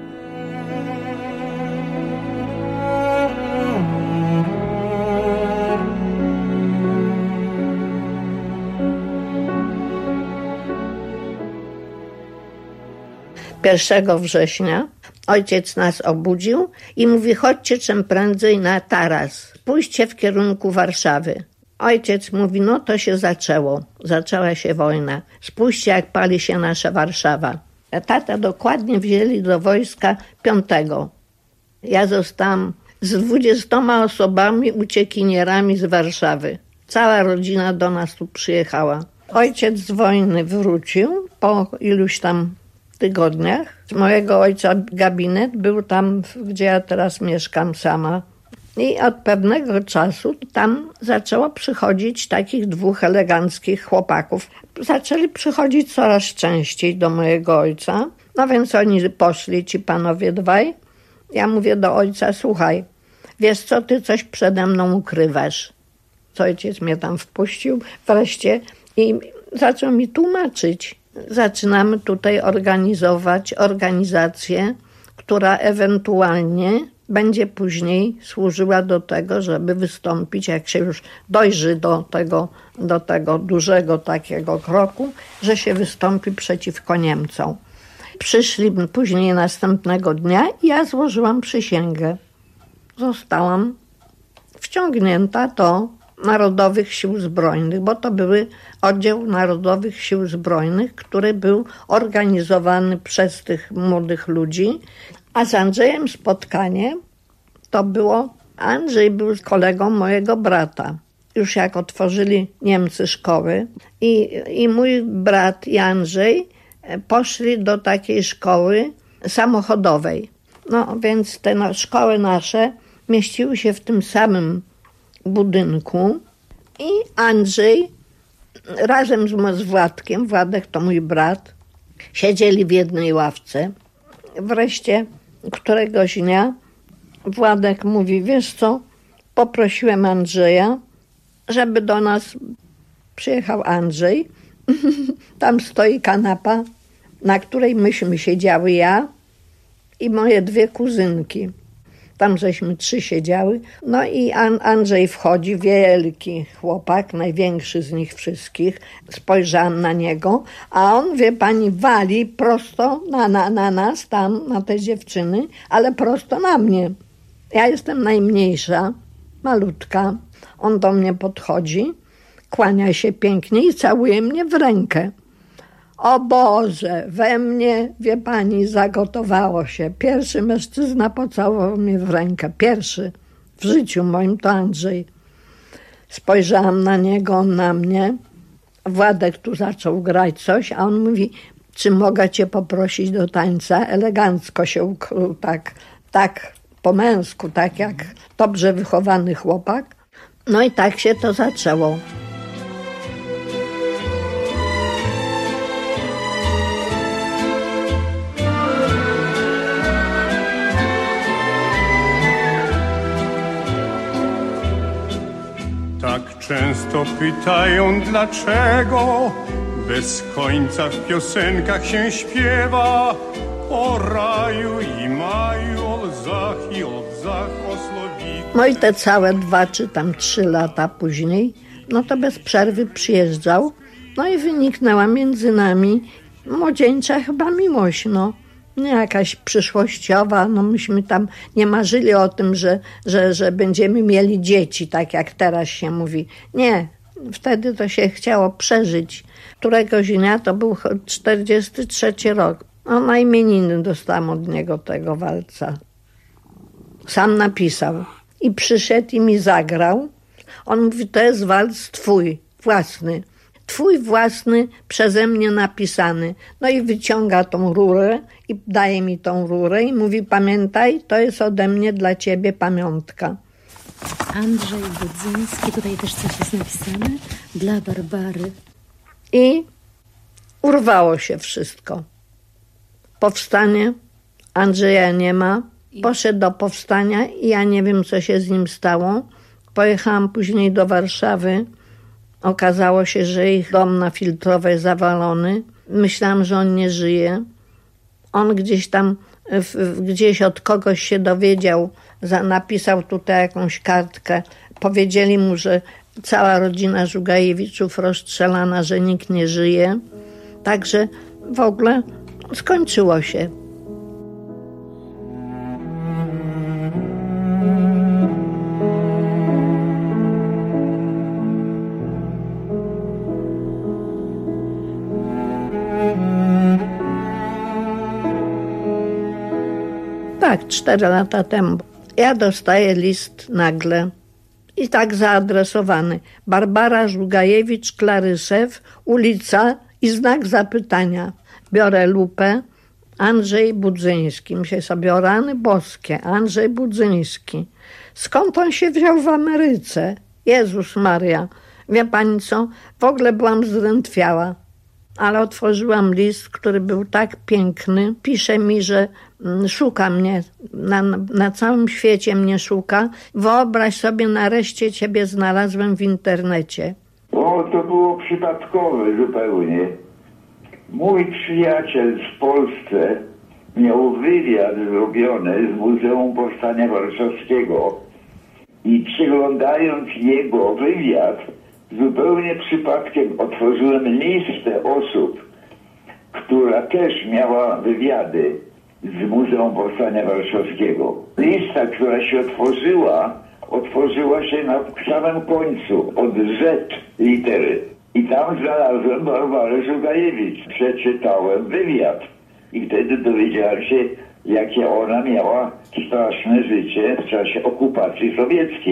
pierwszego września ojciec nas obudził i mówi: chodźcie czym prędzej na taras, pójdźcie w kierunku Warszawy. Ojciec mówi: no to się zaczęło, zaczęła się wojna, spójrzcie jak pali się nasza Warszawa. Tata dokładnie wzięli do wojska piątego. Ja zostałam z dwudziestoma osobami uciekinierami z Warszawy. Cała rodzina do nas tu przyjechała. Ojciec z wojny wrócił po iluś tam tygodniach. Z mojego ojca gabinet był tam, gdzie ja teraz mieszkam sama. I od pewnego czasu tam zaczęło przychodzić takich dwóch eleganckich chłopaków. Zaczęli przychodzić coraz częściej do mojego ojca. No więc oni poszli, ci panowie dwaj. Ja mówię do ojca: słuchaj, wiesz co, ty coś przede mną ukrywasz. Co ojciec mnie tam wpuścił wreszcie i zaczął mi tłumaczyć. Zaczynamy tutaj organizować organizację, która ewentualnie będzie później służyła do tego, żeby wystąpić, jak się już dojrzy do tego, do tego dużego takiego kroku, że się wystąpi przeciwko Niemcom. Przyszli później następnego dnia i ja złożyłam przysięgę. Zostałam wciągnięta do Narodowych Sił Zbrojnych, bo to były oddział Narodowych Sił Zbrojnych, który był organizowany przez tych młodych ludzi. A z Andrzejem spotkanie to było, Andrzej był kolegą mojego brata. już jak otworzyli Niemcy szkoły i, i mój brat i Andrzej poszli do takiej szkoły samochodowej. No więc te no, szkoły nasze mieściły się w tym samym budynku i Andrzej razem z, z Władkiem, Władek to mój brat, siedzieli w jednej ławce. Wreszcie któregoś dnia Władek mówi, wiesz co, poprosiłem Andrzeja, żeby do nas przyjechał Andrzej. Tam stoi kanapa, na której myśmy siedziały ja i moje dwie kuzynki. Tam żeśmy trzy siedziały. No i Andrzej wchodzi, wielki chłopak, największy z nich wszystkich. Spojrzałam na niego, a on, wie pani, wali prosto na, na, na nas, tam, na te dziewczyny, ale prosto na mnie. Ja jestem najmniejsza, malutka. On do mnie podchodzi, kłania się pięknie i całuje mnie w rękę. O Boże, we mnie, wie pani, zagotowało się. Pierwszy mężczyzna pocałował mnie w rękę. Pierwszy w życiu moim to Andrzej. Spojrzałam na niego, on na mnie. Władek tu zaczął grać coś, a on mówi, czy mogę cię poprosić do tańca? Elegancko się ukrył, tak, tak po męsku, tak jak dobrze wychowany chłopak. No i tak się to zaczęło.
Tak często pytają dlaczego, bez końca w piosenkach się śpiewa o raju i maju, o łzach i o łzach, o słowiku.
No i te całe dwa czy tam trzy lata później, no to bez przerwy przyjeżdżał, no i wyniknęła między nami młodzieńcza chyba miłość, no. Nie jakaś przyszłościowa, no myśmy tam nie marzyli o tym, że, że, że będziemy mieli dzieci, tak jak teraz się mówi. Nie, wtedy to się chciało przeżyć. Któregoś dnia, to był czterdziesty trzeci rok, no na imieniny dostałam od niego tego walca. Sam napisał i przyszedł i mi zagrał. On mówi, to jest walc twój, własny. Twój własny, przeze mnie napisany. No i wyciąga tą rurę i daje mi tą rurę i mówi, pamiętaj, to jest ode mnie dla ciebie pamiątka.
Andrzej Budzyński, tutaj też coś jest napisane, dla Barbary.
I urwało się wszystko. Powstanie, Andrzeja nie ma, poszedł do powstania i ja nie wiem, co się z nim stało. Pojechałam później do Warszawy. Okazało się, że ich dom na Filtrowej zawalony. Myślałam, że on nie żyje. On gdzieś tam, w, gdzieś od kogoś się dowiedział, za, napisał tutaj jakąś kartkę. Powiedzieli mu, że cała rodzina Żugajewiczów rozstrzelana, że nikt nie żyje. Także w ogóle skończyło się. Tak, cztery lata temu. Ja dostaję list nagle i tak zaadresowany. Barbara Żugajewicz, Klarysew, ulica i znak zapytania. Biorę lupę. Andrzej Budzyński. Myślę sobie, o rany boskie. Andrzej Budzyński. Skąd on się wziął w Ameryce? Jezus Maria. Wie pani co? W ogóle byłam zdrętwiała. Ale otworzyłam list, który był tak piękny. Pisze mi, że szuka mnie, na, na całym świecie mnie szuka. Wyobraź sobie, nareszcie ciebie znalazłem w internecie.
O, to było przypadkowe zupełnie. Mój przyjaciel w Polsce miał wywiad zrobiony z Muzeum Powstania Warszawskiego i przyglądając jego wywiad, zupełnie przypadkiem otworzyłem listę osób, która też miała wywiady z Muzeum Powstania Warszawskiego. Lista, która się otworzyła, otworzyła się na samym końcu, od Z litery. I tam znalazłem Barbarę Żugajewicz. Przeczytałem wywiad i wtedy dowiedziałem się, jakie ona miała straszne życie w czasie okupacji sowieckiej.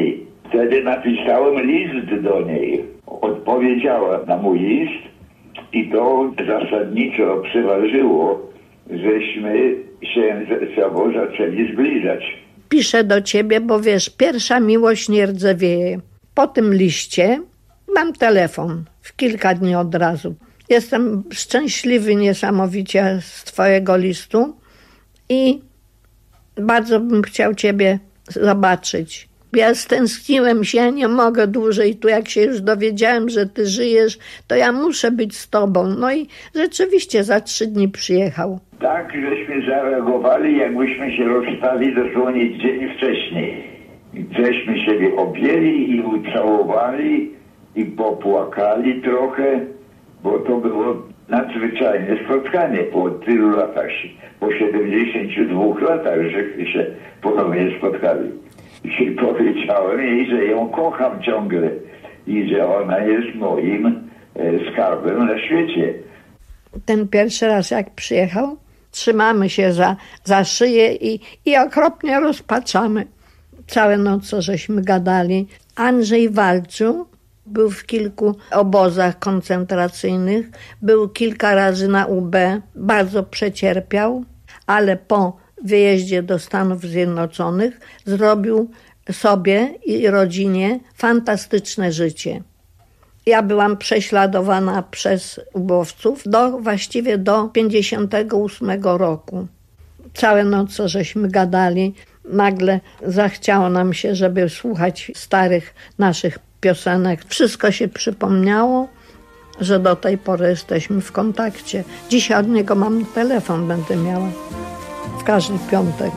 Wtedy napisałem list do niej. Odpowiedziała na mój list i to zasadniczo przeważyło, żeśmy się ze sobą zaczęli zbliżać.
Piszę do ciebie, bo wiesz, pierwsza miłość nie rdzewieje. Po tym liście mam telefon w kilka dni od razu. Jestem szczęśliwy niesamowicie z twojego listu i bardzo bym chciał ciebie zobaczyć. Ja stęskniłem się, nie mogę dłużej. Tu jak się już dowiedziałem, że ty żyjesz, to ja muszę być z tobą. No i rzeczywiście za trzy dni przyjechał.
Tak, żeśmy zareagowali, jakbyśmy się rozstali dosłownie dzień wcześniej. Żeśmy siebie objęli i ucałowali i popłakali trochę, bo to było nadzwyczajne spotkanie po tylu latach, po siedemdziesięciu dwóch latach, żeśmy się ponownie spotkali. I powiedziałem jej, że ją kocham ciągle i że ona jest moim e, skarbem na świecie.
Ten pierwszy raz jak przyjechał, trzymamy się za, za szyję i, i okropnie rozpaczamy. Całe noce żeśmy gadali. Andrzej walczył, był w kilku obozach koncentracyjnych, był kilka razy na U B, bardzo przecierpiał, ale po wyjeździe do Stanów Zjednoczonych zrobił sobie i rodzinie fantastyczne życie. Ja byłam prześladowana przez ubowców do, właściwie do pięćdziesiątego ósmego roku. Całe noce żeśmy gadali. Nagle zachciało nam się, żeby słuchać starych naszych piosenek. Wszystko się przypomniało, że do tej pory jesteśmy w kontakcie. Dzisiaj od niego mam telefon, będę miała w każdy piątek.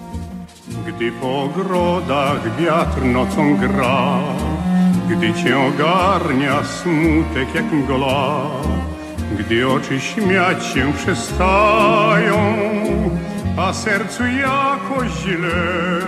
Gdy po ogrodach wiatr nocą gra, gdy cię ogarnia smutek jak mgła, gdy oczy śmiać się przestają, a sercu jakoś źle,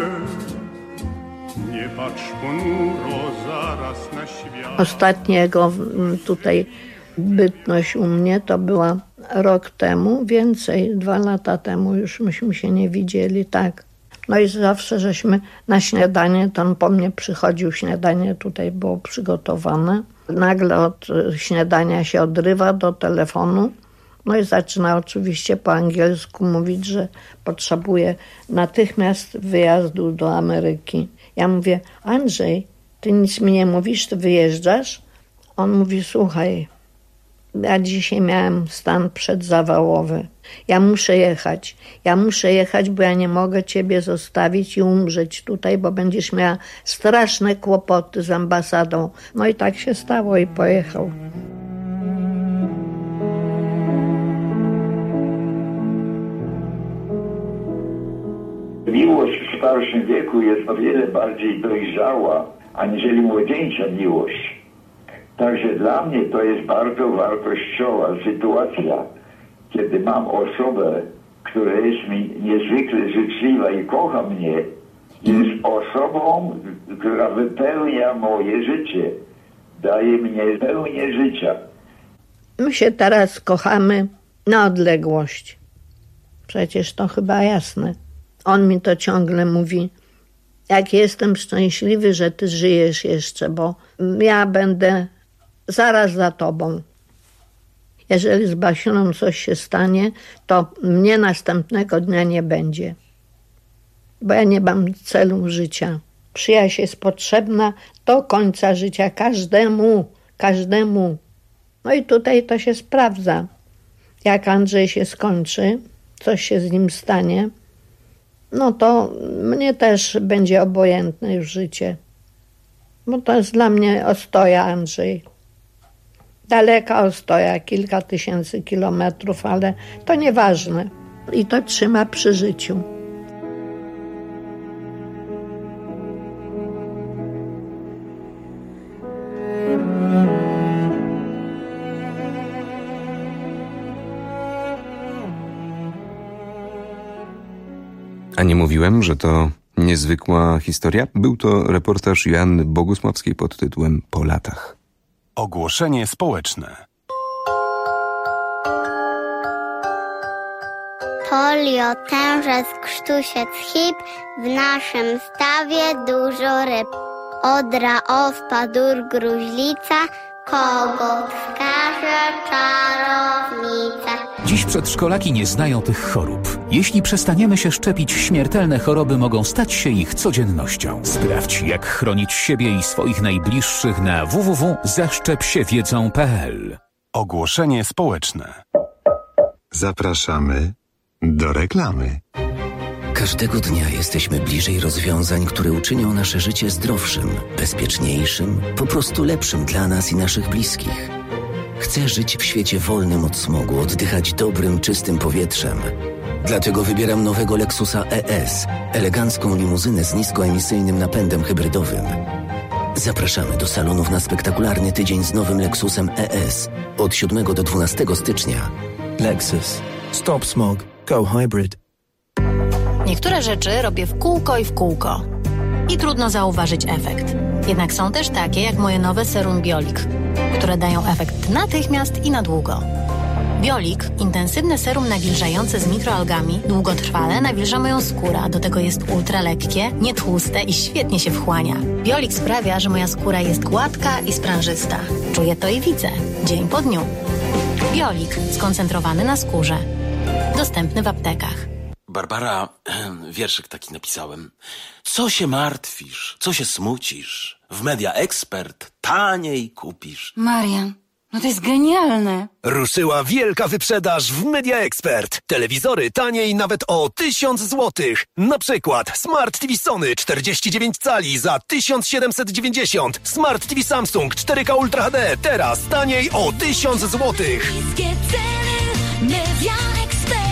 nie patrz ponuro zaraz na świat.
Ostatniego tutaj bytność u mnie to była rok temu, więcej, dwa lata temu już myśmy się nie widzieli, tak. No i zawsze żeśmy na śniadanie, to on po mnie przychodził, śniadanie tutaj było przygotowane. Nagle od śniadania się odrywa do telefonu, no i zaczyna oczywiście po angielsku mówić, że potrzebuje natychmiast wyjazdu do Ameryki. Ja mówię, Andrzej, ty nic mi nie mówisz, ty wyjeżdżasz? On mówi, słuchaj, ja dzisiaj miałem stan przedzawałowy. Ja muszę jechać. Ja muszę jechać, bo ja nie mogę ciebie zostawić i umrzeć tutaj, bo będziesz miała straszne kłopoty z ambasadą. No i tak się stało i pojechał.
Miłość w starszym wieku jest o wiele bardziej dojrzała, aniżeli młodzieńcza miłość. Także dla mnie to jest bardzo wartościowa sytuacja, kiedy mam osobę, która jest mi niezwykle życzliwa i kocha mnie, jest osobą, która wypełnia moje życie, daje mnie pełnię życia.
My się teraz kochamy na odległość. Przecież to chyba jasne. On mi to ciągle mówi. Jak jestem szczęśliwy, że ty żyjesz jeszcze, bo ja będę zaraz za tobą. Jeżeli z Basiuną coś się stanie, to mnie następnego dnia nie będzie. Bo ja nie mam celu życia. Przyjaźń jest potrzebna do końca życia każdemu, każdemu. No i tutaj to się sprawdza. Jak Andrzej się skończy, coś się z nim stanie, no to mnie też będzie obojętne już życie. Bo to jest dla mnie ostoja, Andrzej. Daleka ostoja, kilka tysięcy kilometrów, ale to nieważne. I to trzyma przy życiu.
A nie mówiłem, że to niezwykła historia? Był to reportaż Joanny Bogusławskiej pod tytułem Po latach.
Ogłoszenie społeczne.
Polio, tężec, krztusiec, hip, w naszym stawie dużo ryb. Odra, ospa, dur, gruźlica, kogo wskaże czarownica.
Dziś przedszkolaki nie znają tych chorób. Jeśli przestaniemy się szczepić, śmiertelne choroby mogą stać się ich codziennością. Sprawdź, jak chronić siebie i swoich najbliższych na w w w kropka zaszczep się wiedzą kropka p l.
Ogłoszenie społeczne.
Zapraszamy do reklamy.
Każdego dnia jesteśmy bliżej rozwiązań, które uczynią nasze życie zdrowszym, bezpieczniejszym, po prostu lepszym dla nas i naszych bliskich. Chcę żyć w świecie wolnym od smogu, oddychać dobrym, czystym powietrzem. Dlatego wybieram nowego Lexusa E S, elegancką limuzynę z niskoemisyjnym napędem hybrydowym. Zapraszamy do salonów na spektakularny tydzień z nowym Lexusem E S od siódmego do dwunastego stycznia.
Lexus. Stop smog. Go hybrid.
Niektóre rzeczy robię w kółko i w kółko. I trudno zauważyć efekt. Jednak są też takie jak moje nowe serum Biolik, które dają efekt natychmiast i na długo. Biolik, intensywne serum nawilżające z mikroalgami, długotrwale nawilża moją skórę, a do tego jest ultra lekkie, nietłuste i świetnie się wchłania. Biolik sprawia, że moja skóra jest gładka i sprężysta. Czuję to i widzę, dzień po dniu. Biolik, skoncentrowany na skórze. Dostępny w aptekach.
Barbara, wierszyk taki napisałem. Co się martwisz? Co się smucisz? W Media Expert taniej kupisz.
Marian, no to jest genialne.
Ruszyła wielka wyprzedaż w Media Expert. Telewizory taniej nawet o tysiąc złotych. Na przykład Smart T V Sony czterdzieści dziewięć cali za tysiąc siedemset dziewięćdziesiąt. Smart T V Samsung cztery K Ultra H D teraz taniej o tysiąc złotych.
Media Expert.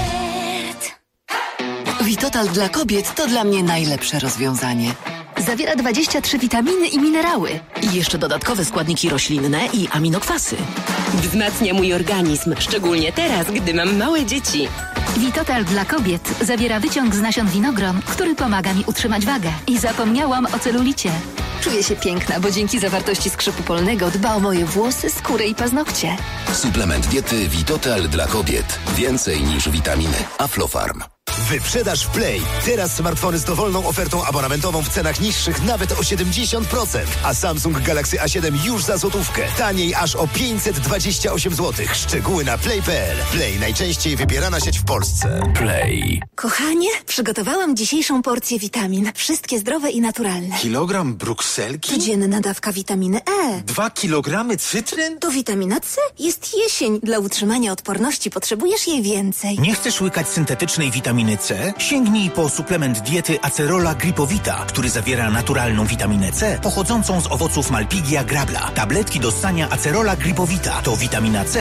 Vitotal dla kobiet to dla mnie najlepsze rozwiązanie. Zawiera dwadzieścia trzy witaminy i minerały. I jeszcze dodatkowe składniki roślinne i aminokwasy.
Wzmacnia mój organizm, szczególnie teraz, gdy mam małe dzieci.
Vitotal dla kobiet zawiera wyciąg z nasion winogron, który pomaga mi utrzymać wagę. I zapomniałam o celulicie. Czuję się piękna, bo dzięki zawartości skrzypu polnego dba o moje włosy, skórę i paznokcie.
Suplement diety Vitotal dla kobiet. Więcej niż witaminy. Aflofarm.
Wyprzedaż w Play. Teraz smartfony z dowolną ofertą abonamentową w cenach niższych nawet o siedemdziesiąt procent. A Samsung Galaxy A siedem już za złotówkę. Taniej aż o pięćset dwadzieścia osiem złotych. Szczegóły na play kropka p l. Play, najczęściej wybierana sieć w Polsce.
Play.
Kochanie, przygotowałam dzisiejszą porcję witamin. Wszystkie zdrowe i naturalne.
Kilogram brukselki?
Codzienna dawka witaminy E.
Dwa kilogramy cytryn?
To witamina C. Jest jesień. Dla utrzymania odporności potrzebujesz jej więcej.
Nie chcesz łykać syntetycznej witaminy C? Sięgnij po suplement diety Acerola Gripowita, który zawiera naturalną witaminę C pochodzącą z owoców Malpighia grabla. Tabletki do ssania Acerola Gripowita to witamina C